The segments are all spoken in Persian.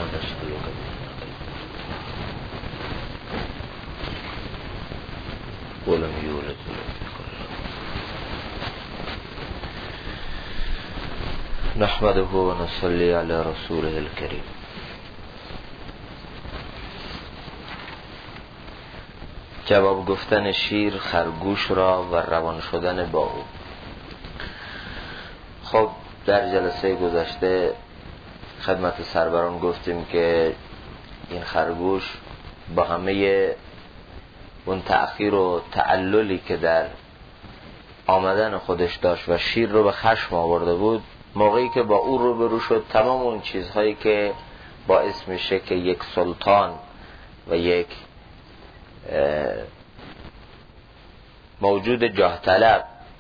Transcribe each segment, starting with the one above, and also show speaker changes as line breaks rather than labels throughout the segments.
ونستغفره ولم يولد ولم يكن له نحمده ونصلي على رسوله الكريم. جواب گفتن شیر خرگوش را و روان شدن با او. خب در جلسه گذشته خدمت سروران گفتیم که این خرگوش با همه اون تأخیر و تعللی که در آمدن خودش داشت و شیر رو به خشم آورده بود، موقعی که با او روبرو شد تمام اون چیزهایی که باعث میشه که یک سلطان و یک موجود جاه طلب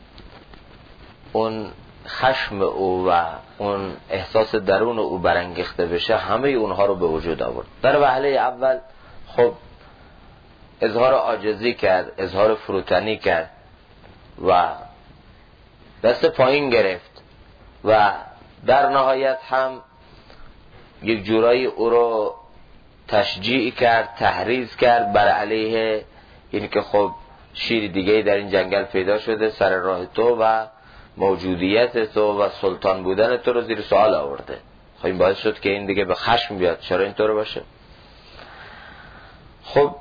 اون خشم او و اون احساس درون او برانگیخته بشه، همه اونها رو به وجود آورد. در وهله اول خب اظهار عاجزی کرد، اظهار فروتنی کرد و دست پایین گرفت و در نهایت هم یک جورایی او رو تشجیع کرد، تحریض کرد بر علیه این که خب شیر دیگه در این جنگل پیدا شده، سر راه تو و موجودیت تو و سلطان بودن تو رو زیر سوال آورده. خب این باعث شد که این دیگه به خشم بیاد، چرا اینطور باشه؟ خب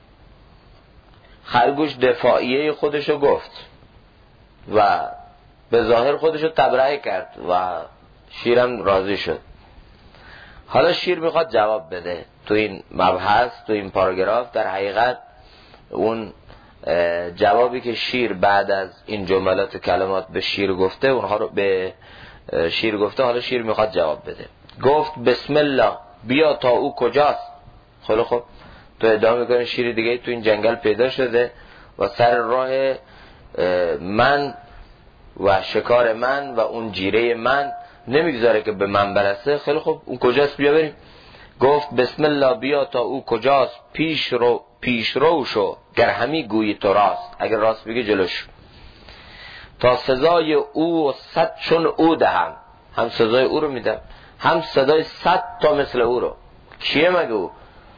خرگوش دفاعیه خودشو گفت و به ظاهر خودشو تبرئه کرد و شیرم راضی شد. حالا شیر میخواد جواب بده تو این مبحث، تو این پاراگراف. در حقیقت اون جوابی که شیر بعد از این جملات کلمات به شیر گفته، اونها رو به شیر گفته، حالا شیر میخواد جواب بده. گفت بسم الله، بیا تا او کجاست؟ خیلی خب تو ادعا میکنی شیر دیگه تو این جنگل پیدا شده و سر راه من و شکار من و اون جیره من نمیگذاره که به من برسه. خیلی خب اون کجاست؟ بیا بریم. گفت بسم الله، بیا تا او کجاست، پیش رو شو گر همی گویی تو راست، اگر راست بگی جلوش، تا سزای او و 100 چون او دهم. هم سزای او رو میدم، هم صدای 100 تا مثل او رو. کیه مگه او؟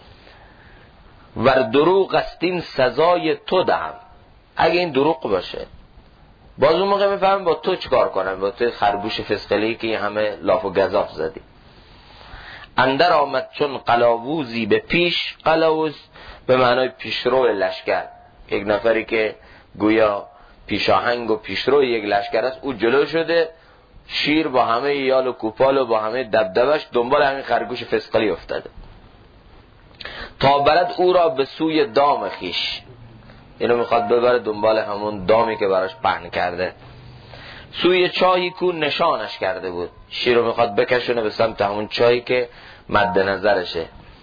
ور دروغ است این سزای تو دهم. اگه این دروغ باشه باز اون موقع میفهمم با تو چیکار کنم، با تو خرگوش فسقلی که این همه لاف و گزاف زدی. اندر آمد چون قلاووزی به پیش، قلاووز به معنای پیشرو لشکر، یک نفری که گویا پیشاهنگ و پیشرو یک لشکر است، او جلو شده. شیر با همه یال و کوپال و با همه دبدبش دنبال همین خرگوش فسقلی افتاده تا برد او را به سوی دام خیش. اینو میخواد ببره دنبال همون دامی که براش پهن کرده، سوی چاهی کو نشانش کرده بود. شیر رو میخواد بکشونه به سمت همون چاهی که مد نظرشه.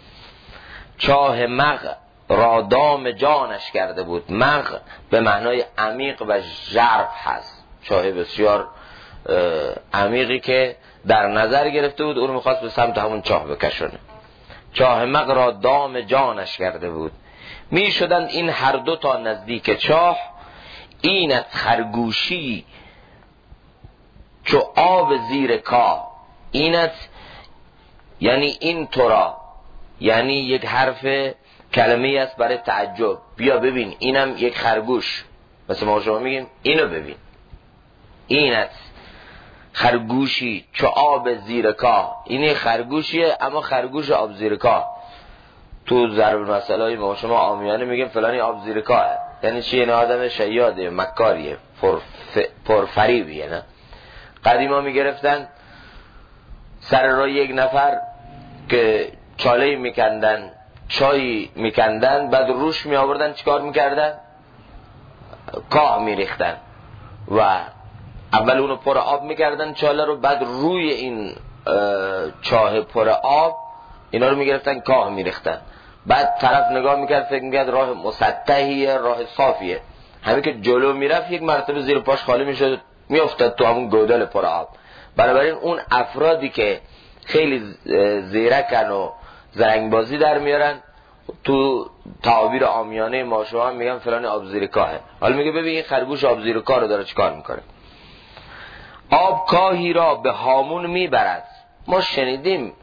چاه مغ را دام جانش کرده بود. مغ به معنای عمیق و ژرف هست، چاه بسیار عمیقی که در نظر گرفته بود، اون رو میخواست به سمت همون چاه بکشونه. چاه مغ را دام جانش کرده بود. می شدند این هر دو تا نزدیک چاه، اینت خرگوشی چو آب زیر کاه. اینت یعنی این تو را، یعنی یک حرف کلمه‌ای است برای تعجب. بیا ببین اینم یک خرگوش، مثل ما شما میگیم اینو ببین. اینت خرگوشی چو آب زیر کاه. این خرگوشیه اما خرگوش آب زیر کاه. تو ضرب المثل ما شما عامیانه میگیم فلانی آب زیر کاه، یعنی چی؟ این آدم شیاده، مکاریه، پرفریبیه. نه قدیما میگرفتن سر راه یک نفر که چاله میکندن، چای میکندن، بعد روش میآوردن، چیکار میکردن؟ کاه میریختن و اول اونو پر آب میکردن چاله رو، بعد روی این چاه پر آب اینا رو میگرفتن کاه میریختن. بعد طرف نگاه میکرد فکر میکرد راه مسطحیه، راه صافیه. همین که جلو میرفت یک مرتبه زیر پاش خالی میشد، میافتاد تو همون گودال پر آب. بنابراین اون افرادی که خیلی زیرکن و زرنگبازی در میارن، تو تعابیر عامیانه ما شما میگن فلان آب زیر کاهه. حالا میگه ببین این خرگوش آب زیر کاه رو داره چیکار میکنه. آب کاهی را به هامون میبرد. ما شنیدیم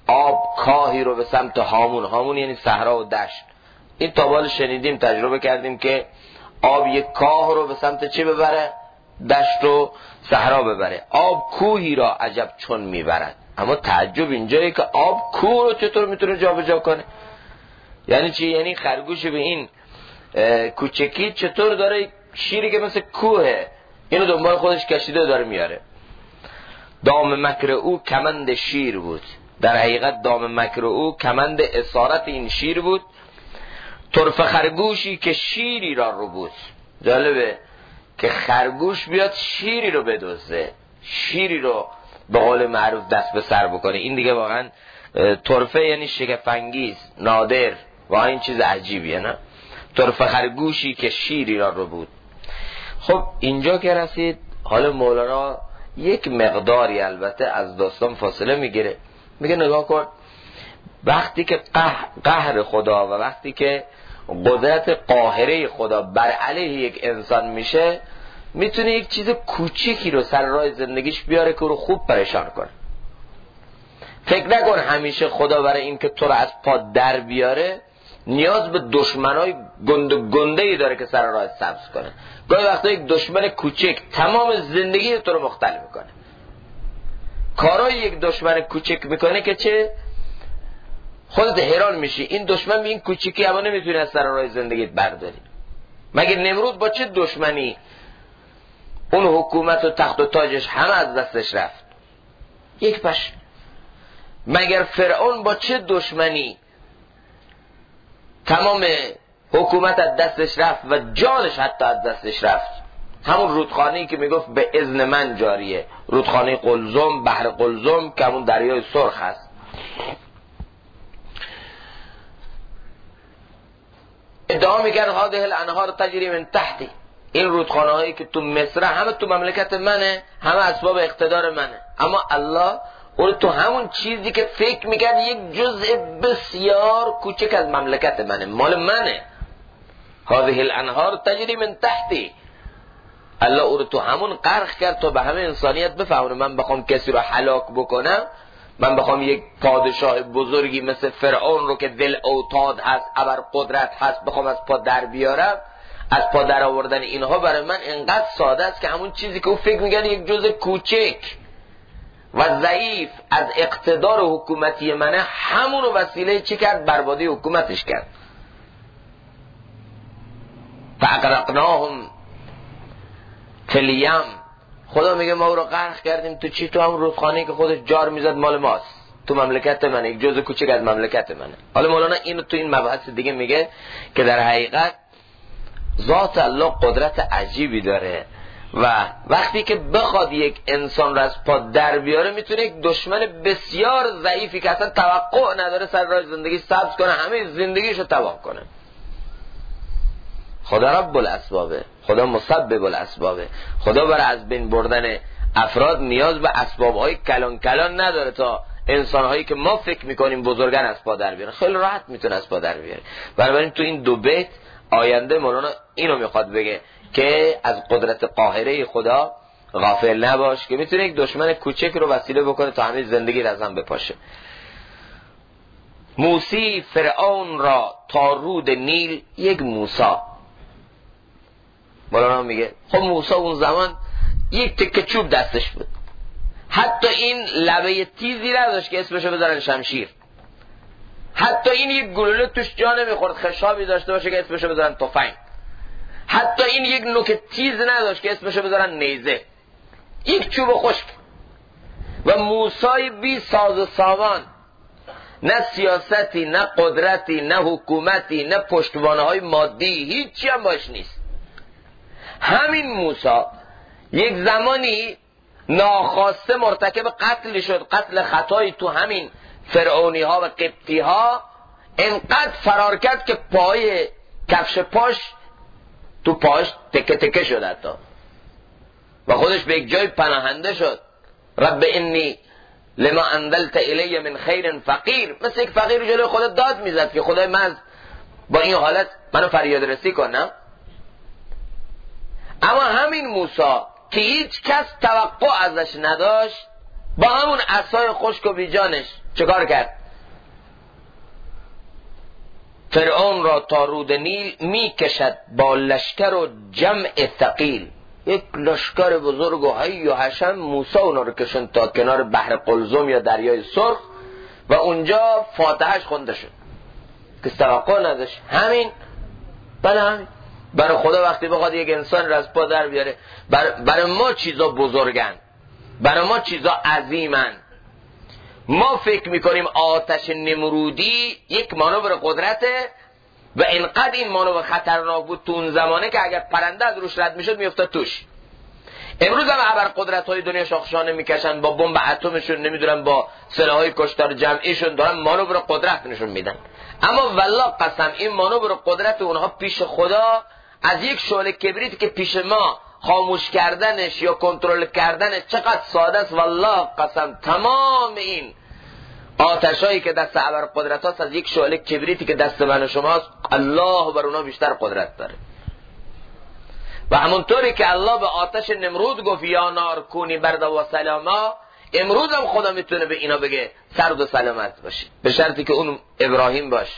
آب کاهی رو به سمت هامون، هامون یعنی صحرا و دشت. این تابال شنیدیم، تجربه کردیم که آب یک کاه رو به سمت چه ببره؟ دشت و صحرا ببره. آب کوهی را عجب چون میبرد. اما تعجب اینجایه که آب کوه رو چطور میتونه جابجا کنه؟ یعنی چی؟ یعنی خرگوش به این کوچکی چطور داره شیری که مثل کوهه اینو دنبال خودش کشیده داره میاره. دام مکر او کمند شیر بود. در حقیقت دام مکر او کمند اسارت این شیر بود. طرف خرگوشی که شیری را رو بود. جالبه که خرگوش بیاد شیری رو بدزده، شیری رو به قول معروف دست به سر بکنه. این دیگه واقعا طرفه یعنی شگفت‌انگیز، نادر، واقعا این چیز عجیبیه نه؟ طرف خرگوشی که شیری را رو بود. خب اینجا که رسید حالا مولانا یک مقداری البته از داستان فاصله میگیره، میگه نگاه کن وقتی که قهر خدا و وقتی که قدرت قاهره خدا بر علیه یک انسان میشه، میتونه یک چیز کوچیکی رو سر راه زندگیش بیاره که رو خوب پریشان کنه. فکر نکن همیشه خدا برای این که تو رو از پا در بیاره نیاز به دشمنای گنده‌ای داره که سر راه سبز کنه. گاهی وقتا یک دشمن کوچک تمام زندگی تو رو مختل میکنه. کارای یک دشمن کوچک میکنه که چه؟ خودت حیران میشی این دشمن به این کوچیکی اما نمیتونه از سر راه زندگیت برداری. مگه نمرود با چه دشمنی اون حکومت و تخت و تاجش همه از دستش رفت؟ یک پش. مگر فرعون با چه دشمنی تمام حکومت از دستش رفت و جانش حتی از دستش رفت؟ همون رودخانه‌ای که میگفت به اذن من جاریه، رودخانه قلزم، بحر قلزم که همون دریای سرخ هست. ادعا میگن هذه الانهار تجری من تحتی، این رودخانه هایی که تو مصر همه تو مملکت منه، همه اسباب اقتدار منه. اما الله اون تو همون چیزی که فکر میکرد یک جزء بسیار کوچک از مملکت منه، مال منه. هذه الانهار تجری من تحتی، الله اون تو همون غرق کرد تا به همه انسانیت بفهمونه من بخوام کسی رو هلاک بکنم، من بخوام یک پادشاه بزرگی مثل فرعون رو که دل اوتاد هست، ابر قدرت هست، بخوام از پا در بیارم، از پا در آوردن اینها برای من انقدر ساده است که همون چیزی که او فکر میگن یک جزء کوچک و ضعیف از اقتدار حکومتی منه، همون رو وسیله چی کرد؟ بربادی حکومتش کرد. فاغرقناهم فی الیم، خدا میگه ما او رو غرق کردیم تو چی؟ تو هم رودخانه‌ای که خودش جار میزد مال ماست، تو مملکت منه، یک جزء کوچک از مملکت منه. حالا مولانا اینو تو این مبحث دیگه میگه که در حقیقت ذات الله قدرت عجیبی داره و وقتی که بخواد یک انسان رو از پا در بیاره میتونه یک دشمن بسیار ضعیفی که اصلا توقع نداره سر راه زندگی سبز کنه، همه زندگیشو تباه کنه. خدا رب الاسبابه، خدا مسبب الاسبابه. خدا برای از بین بردن افراد نیاز به اسبابهای کلان کلان نداره تا انسانهایی که ما فکر میکنیم بزرگن از پا در بیاره. خیلی راحت میتونه از پا در بیاره. بنابراین تو این دو بیت آینده مولانا اینو میخواد بگه که از قدرت قاهره خدا غافل نباش که میتونه یک دشمن کوچک رو وسیله بکنه تا همه زندگی از هم بپاشه. موسی فرعون را تا رود نیل یک موسی. مولانا میگه خب موسی اون زمان یک تکه چوب دستش بود، حتی این لبه تیزی نداشت که اسمشو بذارن شمشیر، حتی این یک گلوله توش جا نمیخورد خشابی داشته باشه که اسمشو بذارن تفنگ، حتی این یک نوک تیز نداشت که اسمشو بذارن نیزه، یک چوب خشک. و موسی بی ساز و سامان، نه سیاستی، نه قدرتی، نه حکومتی، نه پشتوانه های مادی، هیچی هم باش نیست. همین موسی یک زمانی ناخواسته مرتکب قتل شد، قتل خطایی تو همین فرعونی ها و قبطی ها، انقدر فرار کرد که پای کفش پاش تو پاش تکه تکه شد حتی و خودش به یک جای پناهنده شد. رب انی لما انزلت الی من خیر فقیر، مثل یک فقیر جلوی خودت داد میزد که خدای من با این حالت منو فریاد رسی کنم. اما همین موسی که هیچ کس توقع ازش نداشت، با همون عصای خشک و بیجانش چکار کرد؟ فرعون را تا رود نیل می کشد با لشکر و جمع ثقیل. یک لشکر بزرگ و حی و حشم موسی اونا رو کشن تا کنار بحر قلزم یا دریای سرخ و اونجا فاتحش خونده شد که توقع نداشت. همین بله همین. برای خدا وقتی بخواد یک انسان را از پا در بیاره، برای ما چیزا بزرگن، برای ما چیزا عظیمن. ما فکر میکنیم آتش نمرودی یک مانور قدرته و اینقدر این مانور خطرناک بود تو اون زمانه که اگر پرنده از روش رد میشد میافتاد توش. امروز هم ابرقدرت های دنیا شاخشانه میکشن با بمب اتمشون، نمیدونم با سلاحهای کشتار جمعیشون دارن مانور قدرت نشون میدن. اما والله قسم این مانور قدرت اونها پیش خدا از یک شعله کبریت که پیش ما خاموش کردنش یا کنترل کردنش چقدر ساده است. والله قسم تمام این آتشایی که دست ابرقدرت هاست از یک شعله کبریتی که دست من و شماست، الله بر اونا بیشتر قدرت داره. و همونطوری که الله به آتش نمرود گفت یا نار کونی برد و سلاما، امروز هم خدا میتونه به اینا بگه سرد و سلامت باشه، به شرطی که اون ابراهیم باشه.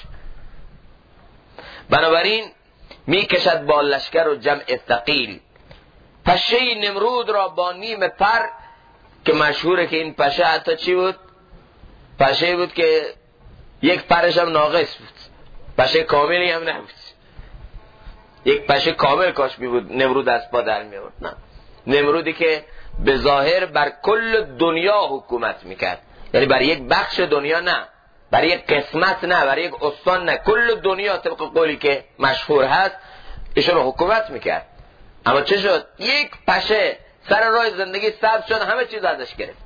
بنابراین میکشد با لشکر و جمع ثقیل، پشه نمرود را با نیم پر، که مشهوره که این پشه حتی چی بود؟ پشه بود که یک پرش هم ناقص بود، پشه کاملی هم نبود. یک پشه کامل کاش می بود نمرود از پا در می آورد. نه، نمرودی که به ظاهر بر کل دنیا حکومت میکرد، یعنی بر یک بخش دنیا نه، بر یک قسمت نه، بر یک استان نه، کل دنیا طبق قولی که مشهور هست ایشون حکومت میکرد. اما چه شد؟ یک پشه سر راه زندگی سبز شد، همه چیز ازش گرفت.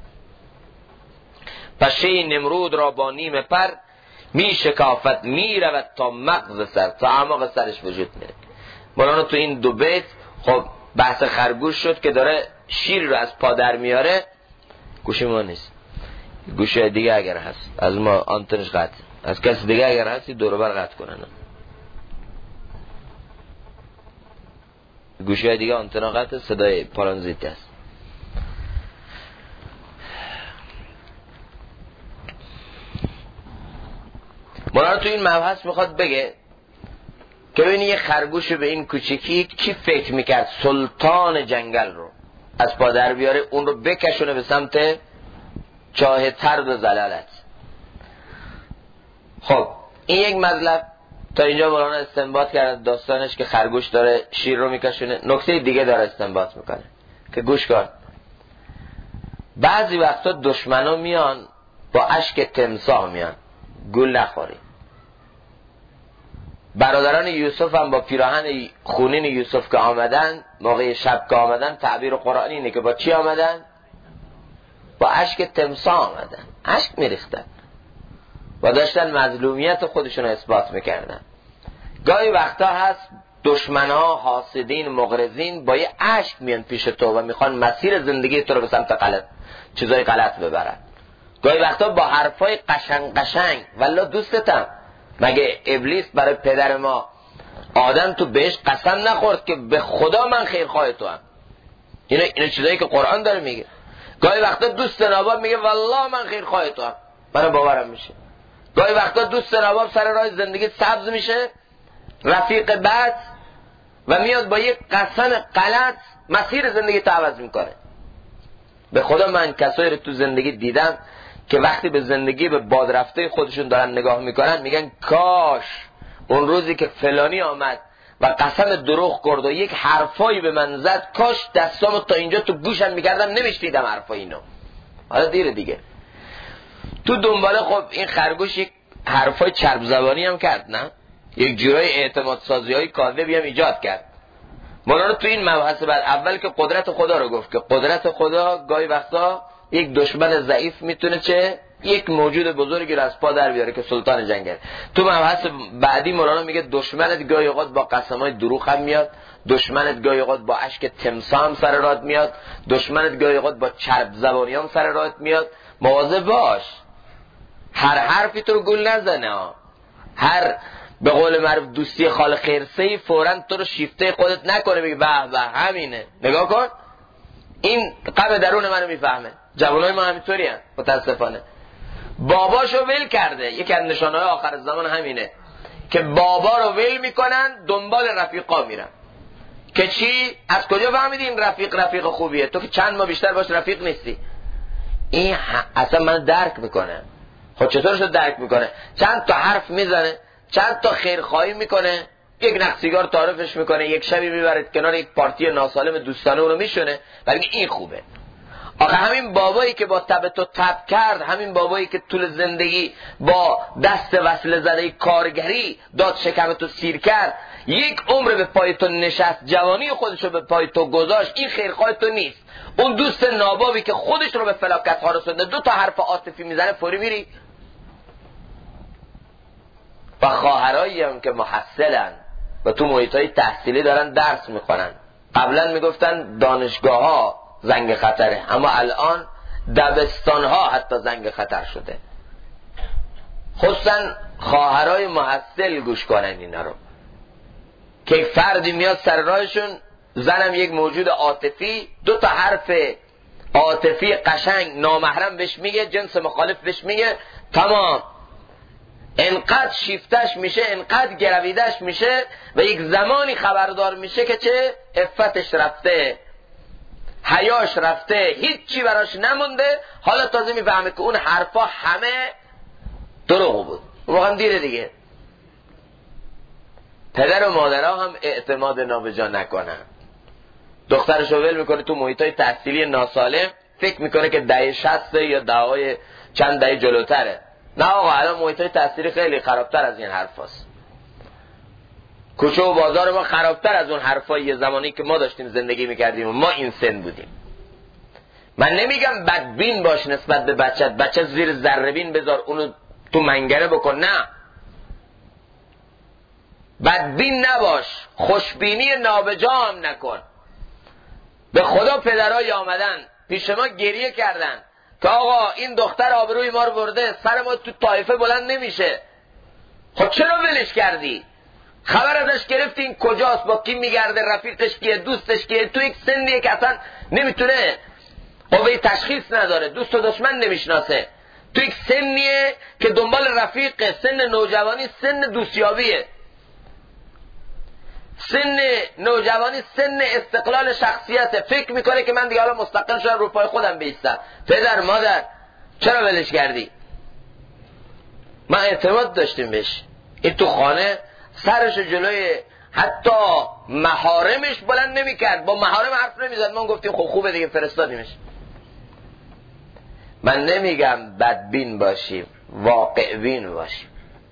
پشه نمرود را با نیم پر می شکافت، می رود تا مغز سر، تا اعماق سرش وجود میره. مولانا تو این دو بیت خب بحث خرگوش شد که داره شیر رو از پا در میاره. گوشی ما نیست، گوشه دیگه اگر هست از ما آنتنش قطع، از کسی دیگه اگر هستی دور بر قطع کنن. گوشه دیگه آنتنا قطع، صدای پارانزیتی هست. مولانا تو این مبحث میخواد بگه که ببینی یه خرگوش به این کوچیکی کی فکر میکرد سلطان جنگل رو از پا در بیاره، اون رو بکشونه به سمت چاه ترد و زلالت. خب این یک مطلب تا اینجا مولانا استنباط کرد داستانش که خرگوش داره شیر رو میکشونه. نکته دیگه داره استنباط میکنه که گوش کن، بعضی وقتا دشمنا میان با اشک تمساح میان گول نخوری. برادران یوسف هم با پیراهن خونین یوسف که آمدن، موقع شب که آمدن، تعبیر قرآنی اینه که با چی آمدن؟ با اشک تمساح آمدن، اشک میریختن و داشتن مظلومیت خودشون رو اثبات میکردن. گاهی وقتا هست دشمنها، حاسدین، مغرضین با یه اشک میان پیش تو و میخوان مسیر زندگی تو رو به سمت غلط، چیزای غلط ببرن. گاهی وقتا با حرفای قشنگ والله دوستتم. مگه ابلیس برای پدر ما آدم تو بهش قسم نخورد که به خدا من خیرخواه تو هم؟ اینه چیزایی که قرآن داره میگه. گاهی وقتا دوست نواب میگه والله من خیرخواه تو هم، من باورم میشه. گاهی وقتا دوست نواب سر راه زندگی سبز میشه، رفیق بد، و میاد با یک قسم غلط مسیر زندگی تو عوض میکنه. به خدا من کسایی رو تو زندگی دیدم که وقتی به زندگی به باد رفته خودشون دارن نگاه میکنن میگن کاش اون روزی که فلانی آمد و قسم دروغ کرد و یک حرفایی به من زد، کاش دستامو تا اینجا تو گوشم میکردم نمیشنیدم حرفای اینو. حالا دیره دیگه. تو دنباله خب این خرگوش یک حرفای چرب زبانی هم کرد، نه؟ یک جورای اعتماد سازی های کاذبی هم ایجاد کرد. مولانا تو این مبحث بعد اول که قدرت خدا رو گفت که قدرت خدا گاهی وقتا یک دشمن ضعیف میتونه چه یک موجود بزرگی رو از پا در بیاره که سلطان جنگل. تو مبحث بعدی مولانا میگه دشمنت گاهی اوقات با قسمای دروغ هم میاد، دشمنت گاهی اوقات با اشک تمساح هم سر راهت میاد، دشمنت گاهی اوقات با چرب زبانی هم سر راهت میاد. مواظب باش هر حرفی تو رو گول نزنه. هر به قول معروف دوستی خال خیرسه‌ای فوراً تو رو شیفته خودت نکنه بگی به به همینه. نگاه کن این قلب درون منو میفهمه. جوانای ما همینطوری هستن متاسفانه. باباشو ول کرده. یکی از نشانه‌های آخر زمان همینه که بابا رو ول میکنن دنبال رفیقا میرن. که چی؟ از کجا فهمیدی این رفیق خوبیه؟ تو که چند ماه بیشتر باش رفیق نیستی. این اصلا من درک میکنه. خب چطورش رو درک میکنه؟ چند تا حرف میزنه، چند تا خیرخواهی میکنه، یک نخ سیگار تعارفش میکنه، یک شبی میبرد کنار یک پارتی ناسالم دوستانه اونو میشونه، ولی این خوبه. آخه همین بابایی که با تب تو تب کرد، همین بابایی که طول زندگی با دست وصله زده کارگری داد شکم تو سیر کرد، یک عمر به پای تو نشست، جوانی خودشو به پای تو گذاشت، این خیرخواه تو نیست. اون دوست نابابی که خودش رو به فلاکت ها رسونده، 2 تا حرف عاطفی میزنه فوری میری. و خواهرایی هم که محصلن و تو محیطای تحصیلی دارن درس میخونن. قبلا میگفتن دانشگاه ها زنگ خطره، اما الان دبستان ها حتی زنگ خطر شده. خصوصا خواهرای محصل گوش کنن اینا رو که یک فردی میاد سر راهشون، زنم یک موجود عاطفی، 2 تا حرف عاطفی قشنگ نامحرم بهش میگه، جنس مخالف بهش میگه، تمام. انقدر شیفتش میشه، انقدر گرویدش میشه و یک زمانی خبردار میشه که چه عفتش رفته، حیاش رفته، هیچی براش نمونده. حالا تازه میفهمه که اون حرفا همه دروغ بود. واقعا دیره دیگه. پدر و مادرها هم اعتماد نابجا نکنن. دخترشو ول میکنه تو محیطای تحصیلی ناسالم، فکر میکنه که دهه 60 یا دههای چند دهه جلوتره. نه آقا، الان محیطای تحصیلی خیلی خرابتر از این حرفاست. کوچه و بازار ما خرابتر از اون حرفای زمانی که ما داشتیم زندگی میکردیم و ما این سن بودیم. من نمیگم بدبین باش نسبت به بچه زیر ذره‌بین بذار اونو تو منگره بکن، نه، بدبین نباش، خوشبینی نابجا هم نکن. به خدا پدرای آمدن پیش ما گریه کردن که آقا این دختر آبروی ما رو برده، سر ما تو طایفه بلند نمیشه. خب چرا ولش کردی؟ خبر ازش گرفتی این کجاست، با کی میگرده، رفیقش کیه، دوستش کیه؟ تو یک سنیه که اصلا نمیتونه قوه تشخیص نداره، دوست و دشمن نمیشناسه. تو یک سنیه که دنبال رفیق، سن نوجوانی سن دوستیابیه، سن نوجوانی سن استقلال شخصیته. فکر میکنه که من دیگه حالا مستقل شدم رو پای خودم بیستم. پدر مادر چرا ولش کردی؟ من اعتماد داشتیم بهش. این تو خانه سرش جلوی حتی محارمش بلند نمیکرد، با محارم حرف نمیزد. ما گفتیم خب خوبه دیگه، فرستادیمش. من نمیگم بدبین باشیم، واقع بین باشیم.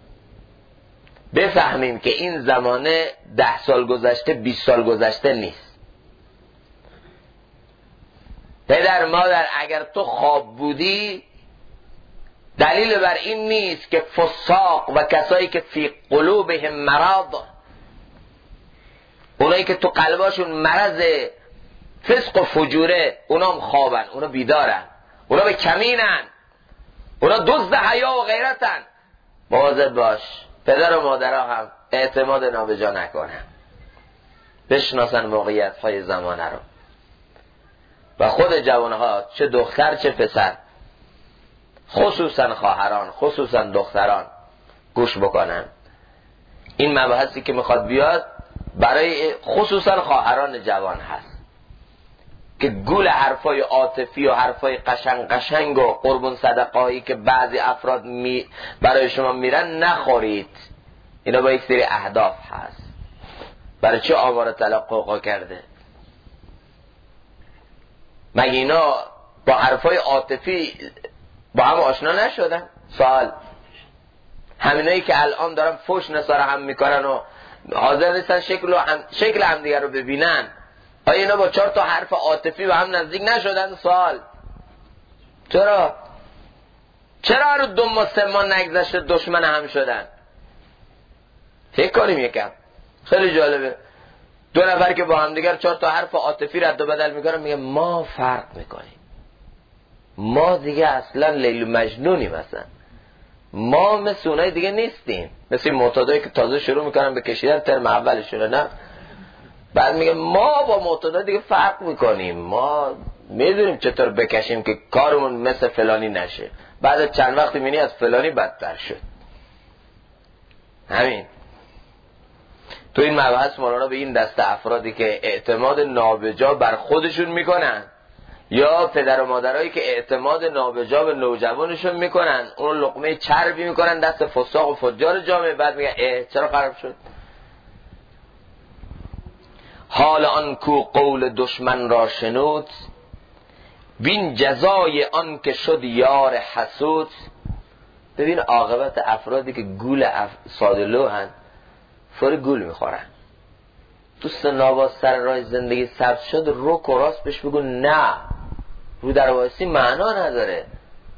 بفهمیم که این زمانه 10 سال گذشته 20 سال گذشته نیست. پدر مادر اگر تو خواب بودی، دلیل بر این نیست که فساق و کسایی که فی قلوبهم مرض، اونایی که تو قلباشون مرض فسق و فجوره، اونا هم خوابن، اونا بیدارن، اونا به کمینن، اونا دزد حیا و غیرتن. مواظب باش. پدر و مادرها هم اعتماد نابجا نکنن، بشناسن موقعیت های زمانه رو و خود جوانها، چه دختر چه پسر، خصوصا خواهران، خصوصا دختران، گوش بکنن. این مباحثی که میخواد بیاد برای خصوصا خواهران جوان هست که گول حرفای عاطفی و حرفای قشنگ و قربون صدقه‌ای که بعضی افراد برای شما میرن نخورید. اینا با یک سری اهداف هست. برای چه آواره طلاق قوقا کرده؟ مگه اینا با حرفای عاطفی با هم آشنا نشدن؟ سوال. همینایی که الان دارن فوش نثار هم میکنن و حاضر نیستن شکل هم دیگر رو ببینن، آیا اینا با 4 تا حرف عاطفی به هم نزدیک نشدن؟ سوال. چرا رو 2 ماه 3 ماه نگذشته دشمن هم شدن؟ فکر کنیم یکم. خیلی جالبه. 2 نفر که با هم دیگر 4 تا حرف عاطفی رد و بدل میکنن، میگه ما فرق میکنیم، ما دیگه اصلا لیل و مجنونیم، مثلا ما مثل اونای دیگه نیستیم، مثل معتادایی که تازه شروع میکنن به کشیدن ترم اولشونه. نه، بعد میگه ما با معتادا دیگه فرق میکنیم، ما میدونیم چطور بکشیم که کارمون مثل فلانی نشه. بعد از چند وقت میبینی از فلانی بدتر شد. همین تو این مبحث مولانا به این دسته افرادی که اعتماد نابجا بر خودشون میکنن یا پدر و مادرایی که اعتماد نابجا به نوجوانشون میکنن، اون لقمه چربی میکنن دست فساق و فجار جامعه، بعد میگن چرا خراب شد. حال آن کو قول دشمن را شنود، بین جزای آن که شد یار حسود. ببین عاقبت افرادی که گول سادلو هن، فوری گول میخورن. دوست نواز سر راه زندگی سبز شد، رو راست بهش بگو نه، رو در واسطی معنا نداره.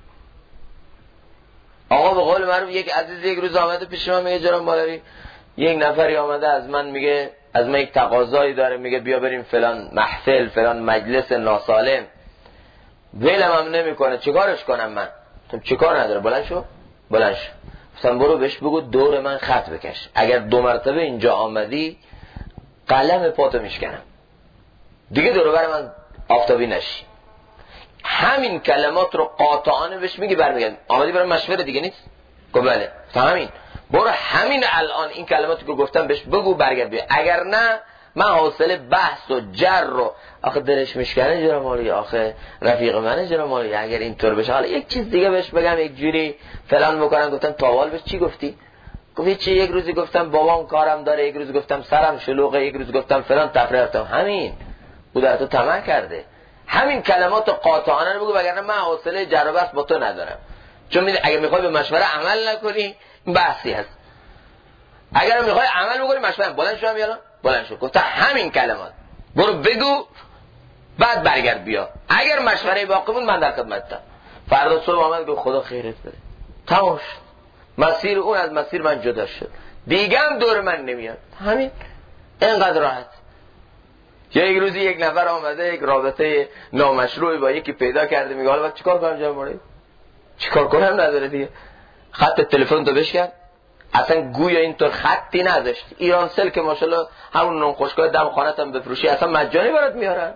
آقا به قول معروف یک عزیز یک روز آمده پیش من میگه جناب مولوی یک نفری آمده از من میگه از من یک تقاضایی داره، میگه بیا بریم فلان محفل فلان مجلس ناسالم. ولم هم نمیکنه، چیکارش کنم من؟ تو چیکار نداره؟ بلند شو مثلا برو بهش بگو دور من خط بکش، اگر 2 مرتبه اینجا آمدی قلم پاتو میشکنم، دیگه دور بر من آفتابی نشی. همین کلمات رو قاطعانه بهش میگی، برمیگرد آمدی برای مشوره دیگه نیست؟ گفت بله. همین برو همین الان این کلماتی که گفتم بهش بگو برگرد بیا، اگر نه من حوصله بحث و جر رو آخه دلش میشکنه جناب مولوی، آخه رفیق منه جناب مولوی، اگر اینطور بشه حالا یک چیز دیگه بهش بگم یک جوری فلان بکنم. گفتم تاوال بهش چی گفتی؟ گفت چی؟ یک روزی گفتم بابام کارم داره، یک روز گفتم سرم شلوغه، یک روز گفتم فلان تفریح رفتم. همین او در تو طمع کرده. همین کلمات قاطعانه رو بگو، وگرنه من حوصله جر و بحث با تو ندارم. چون میدونی اگه میخوای به مشوره عمل نکنی این بحثی هست، اگر میخوای عمل بکنی مشوره بلند شو میارم بلند شو. گفتم همین کلمات برو بگو بعد برگرد بیا، اگر مشوره باقی بود من در خدمتم. فردا صبح آمد گفت خدا خیرت بده، تمام شد، مسیر اون از مسیر من جدا شد، دیگه هم دور من نمیاد. همین اینقدر راحت. یا یک روزی یک نفر آمده یک رابطه نامشروعی با یکی پیدا کرده، میگه حالا چیکار کنم جناب مولوی؟ چیکار کنم نداره دیگه، خط تلفن تو بشکن. اصلا گویا اینطور خطی نداشت. ایرانسل که ماشاءالله همون نون خشکای دم خانه‌ت هم بفروشی اصلا مجانی برات میارن.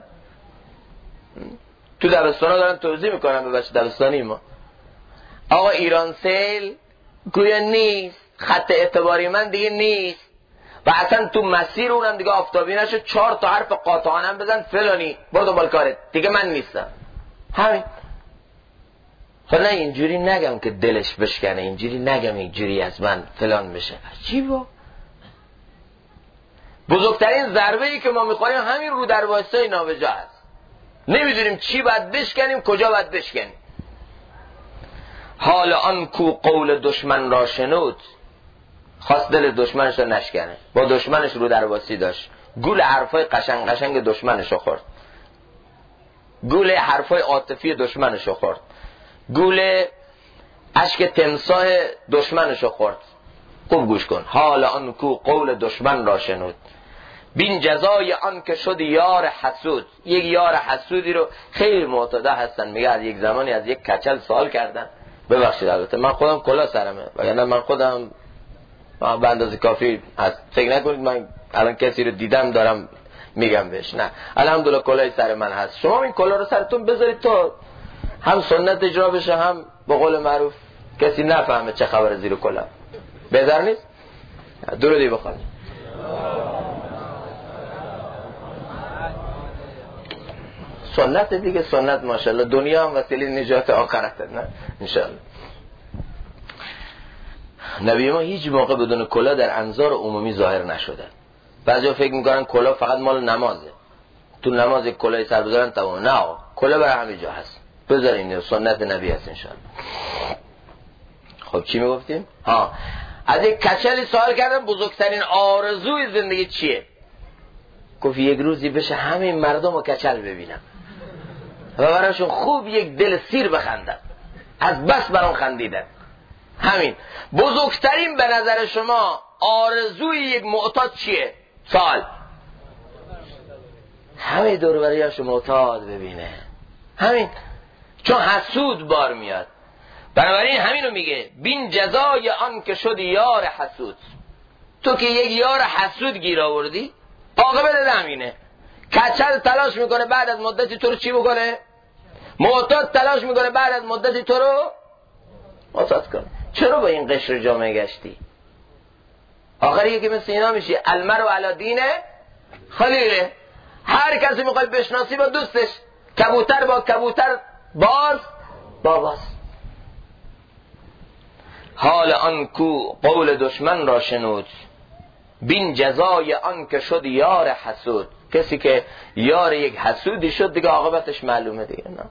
تو دبستانا دارن توضیح میکنن به بچه دبستانی ما، آقا ایرانسل گویا نیست، خط اعتباری من دیگه نیست و اصلا تو مسیر اونم دیگه آفتابی نشد، 4 تا حرف قاطعانه هم بزن فلانی برو دنبال کارت، دیگه من نیستم. همین. خب نه اینجوری نگم که دلش بشکنه، اینجوری نگم اینجوری از من فلان بشه. عجیبا. بزرگترین ضربه ای که ما میخوریم همین رو در واسطه نابجا هست. نمیدونیم چی باید بشکنیم، کجا باید بشکنیم. حال آن کو قول دشمن را شنود، خواست دل دشمنش رو نشکنه، با دشمنش رو در واسی داشت، گول حرفای قشنگ قشنگ دشمنش رو خورد، گول حرفای عاطفی دشمنش رو خورد، گول اشک تمساح دشمنش رو خورد. خوب گوش کن. حال آن کو قول دشمن را شنود، بین جزای آن که شد یار حسود. یک یار حسودی رو خیلی معتاده هستن، میگه از یک زمانی از یک کچل سوال کردن، ببخشید البته من خودم کلا سرمه، وگرنه من خودم به اندازه کافی هست، فکر نکنید من الان کسی رو دیدم دارم میگم بهش، نه الحمدلله کلای سر من هست. شما این کلا رو سرتون بذارید تا هم سنت اجرا بشه، هم به قول معروف کسی نفهمه چه خبر زیر کلا. بهتر نیست؟ درودی بخوان. سنت دیگه، سنت ماشاءالله دنیا هم وسیله نجات آخرته، نه انشاءالله. نبی ما هیچ موقع بدون کلا در انظار عمومی ظاهر نشده. بعضیا فکر میکنن کلا فقط مال نمازه، تو نماز کلاه سر بذارن تمام. نه، کلا برای همه جا هست، بذارین، سنت نبی هست انشاءالله. خب چی میگفتیم؟ از یک کچلی سوال کردم بزرگترین آرزوی زندگی چیه؟ گفت یک روزی بشه همین مردم رو کچل ببینم و براشون خوب یک دل سیر بخندم، از بس برام خندیدن. همین بزرگترین به نظر شما آرزوی یک معتاد چیه؟ سوال. همین دور بریاشو معتاد ببینه، همین، چون حسود بار میاد. بنابراین همینو میگه بین جزای آن که شد یار حسود. تو که یک یار حسود گیر آوردی، عاقبت همینه کچل تلاش میکنه بعد از مدتی تو رو چی بکنه؟ معتاد تلاش میکنه بعد از مدتی تو رو معتاد کنه. چرا با این قشر جامعه گشتی؟ آخر یکی مثل اینا میشی. المرء علی دین خلیله. هر کسی میخوای بشناسی با دوستش. کبوتر با کبوتر، باز با باز. حال آن کو قول دشمن را شنود، بین جزای آن که شد یار حسود. کسی که یار یک حسودی شد دیگه عاقبتش معلومه دیگه. نه.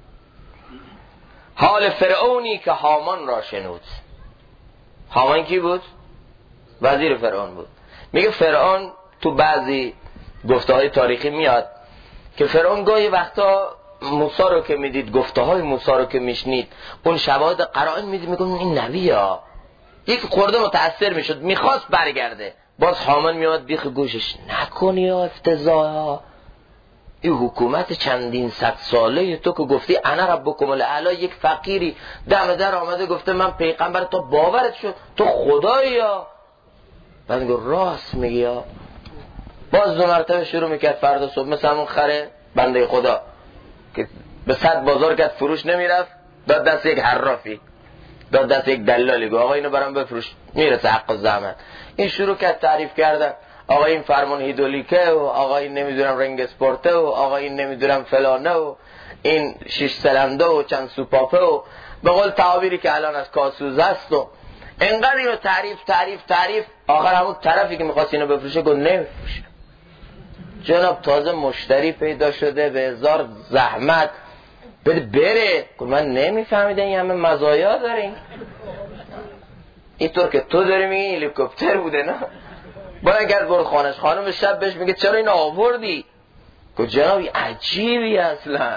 حال فرعونی که هامان را شنود. هامان کی بود؟ وزیر فرعون بود. میگه فرعون تو بعضی گفته های تاریخی میاد که فرعون گاهی وقتا موسی رو که میدید، گفته های موسی رو که میشنید، اون شواهد قرائن میدید، میگه این نبیه ها. یک خورده متاثر میشد، میخواست برگرده، باز هامان میاد بیخ گوشش، نکنی یا افتضاح، این حکومت چندین صد ساله تو که گفتی انا ربکم الاعلی، یک فقیری دم در آمده گفته من پیغمبر، تو باورت شد تو خدایی یا؟ بعد میگه راست میگی یا. باز دو مرتبه شروع میکرد فردا صبح مثل همون خره بنده خدا که به 100 بازار کرد فروش نمیرفت، داد دست یک حرافی، داد دست یک دلالی، گفت آقا اینو برام بفروش، میرسه حق و زحمت. این شروع کرد تعریف کردن، آقا این فرمان هیدرولیکه و آقا این نمیدونم رنگ اسپورته و آقا این نمیدونم فلانه و این 6 سلنده و چند سوپاپه و به قول تعابیری که الان از کاسوز هست و انقدر اینو تعریف آخر همون طرفی که میخواست اینو بفروشه گفت نمیفروشه. جناب تازه مشتری پیدا شده به هزار زحمت، بره. گفت من نمیفهمیدم این همه مزایا دارین، اینطور که تو داری میگی هلیکوپتر بوده نه. باید کرد برو خانش، خانم شب بهش میگه چرا اینو آوردی؟ گفت جناب عجیبی اصلا.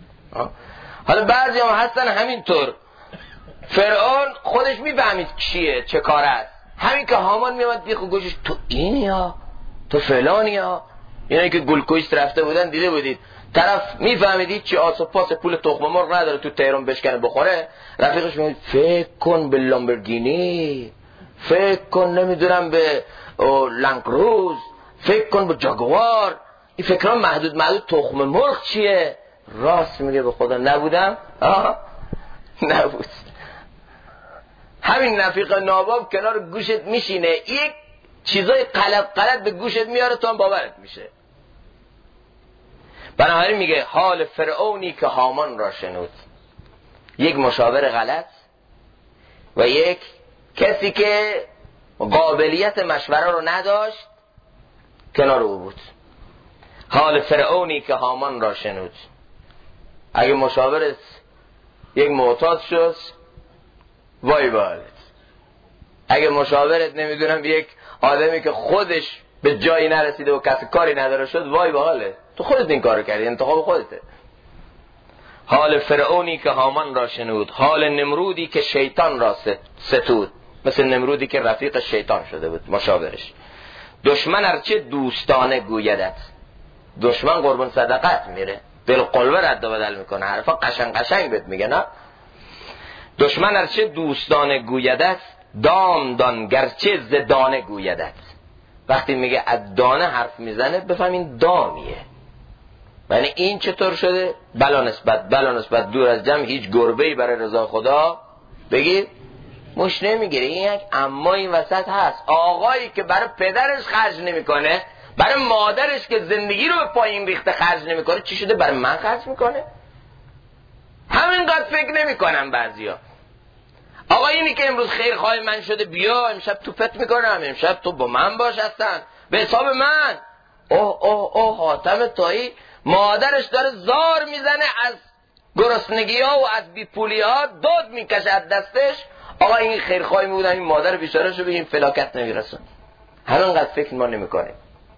حالا بعضی هم هستن همینطور، فرعون خودش میفهمید چیه چه کار است، همین که هامان میامد بیخ و گوشش تو اینی ها تو فلانی ها، اینایی که گلکویست رفته بودن دیده بودید، طرف میفهمیدید چی آس و پاس پول تخم مرغ نداره تو تهران بشکنه بخوره، رفیقش میگه فکر کن به لامبورگینی، فکر کن نمیدونم به لانکروز، فکر کن به جاگوار، این فکران محدود تخم مرغ چیه؟ راست میگه به خدا نبودم. نبود. همین نفیق ناباب کنار گوشت میشینه، یک چیزای غلط به گوشت میاره تو هم باورت میشه. بنابراین میگه حال فرعونی که هامان را شنود، یک مشاور غلط و یک کسی که قابلیت مشوره رو نداشت کنار او بود. حال فرعونی که هامان را شنود. اگه مشاورت یک معتاد شد وای به حالت، اگه مشاورت نمیدونم یک آدمی که خودش به جایی نرسیده و کسی کاری نداره شد وای به حالت، تو خودت این کارو کردی، انتخاب خودته. حال فرعونی که هامان را شنود، حال نمرودی که شیطان را ستود، مثل نمرودی که رفیق شیطان شده بود مشاورش. دشمن ارچه دوستانه گویدت، دشمن قربان صدقت میره، دل قلبه رد و بدل میکنه، حرفا قشنگ بهت میگه نه. دشمن ارچه دوستانه گویدت، دام دان گرچه زدانه گویدت. وقتی میگه از دانه حرف میزنه بفهم این دامیه، یعنی این چطور شده؟ بلا نسبت دور از جمع هیچ گربه‌ای برای رضا خدا بگید مش نمیگیره. این یک اما این وسط هست. آقایی که برای پدرش خرج نمیکنه، برای مادرش که زندگی رو به پایین ریخته خرج نمیکنه، چی شده برای من خرج میکنه؟ همینقدر فکر نمیکنم بعضیا. آقا اینی که امروز خیرخواه من شده، بیا امشب توپت میکنم، امشب تو با من باش هستن به حساب من. اوه حاتم تایی مادرش داره زار میزنه، از گرسنگی ها و از بیپولی ها داد میکشه از دستش. آقا این خیرخواهی میبودن این مادر بیچاره شو بگیم فلاکت نمیرسن. همینقدر فکر ما نمیکنیم.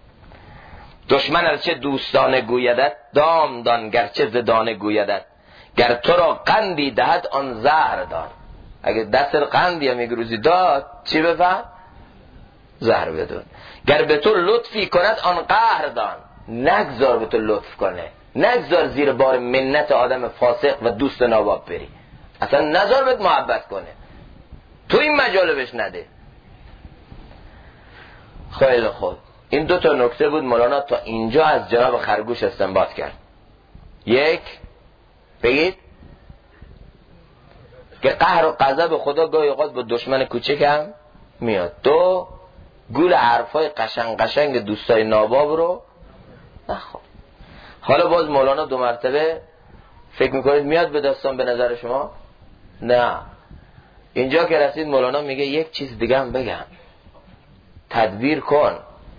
دشمن ارچه دوستانه گویدت، دام دان گرچه زدانه گویدت. گر تو را قندی دهد آن زهر دان. اگه دست قندی هم یک روزی داد چی بفهم؟ زهر بدون. گر به تو لطفی کند آن قهر دان. نگذار به تو لطف کنه، نگذار زیر بار منت آدم فاسق و دوست ناباب بری، اصلا نذار بهت محبت کنه، تو این مجالو بهش نده. خیلی خوب، این دو تا نکته بود مولانا تا اینجا از جناب خرگوش استنباط کرد. یک، بگید که قهر و غضب خدا گاهی اوقات با دشمن کوچک هم میاد. دو، گول حرفای قشنگ دوستای ناباب رو نخواه. حالا باز مولانا دو مرتبه فکر میکنید میاد به داستان به نظر شما؟ نه. اینجا که رسید مولانا میگه یک چیز دیگه هم بگم، تدبیر کن،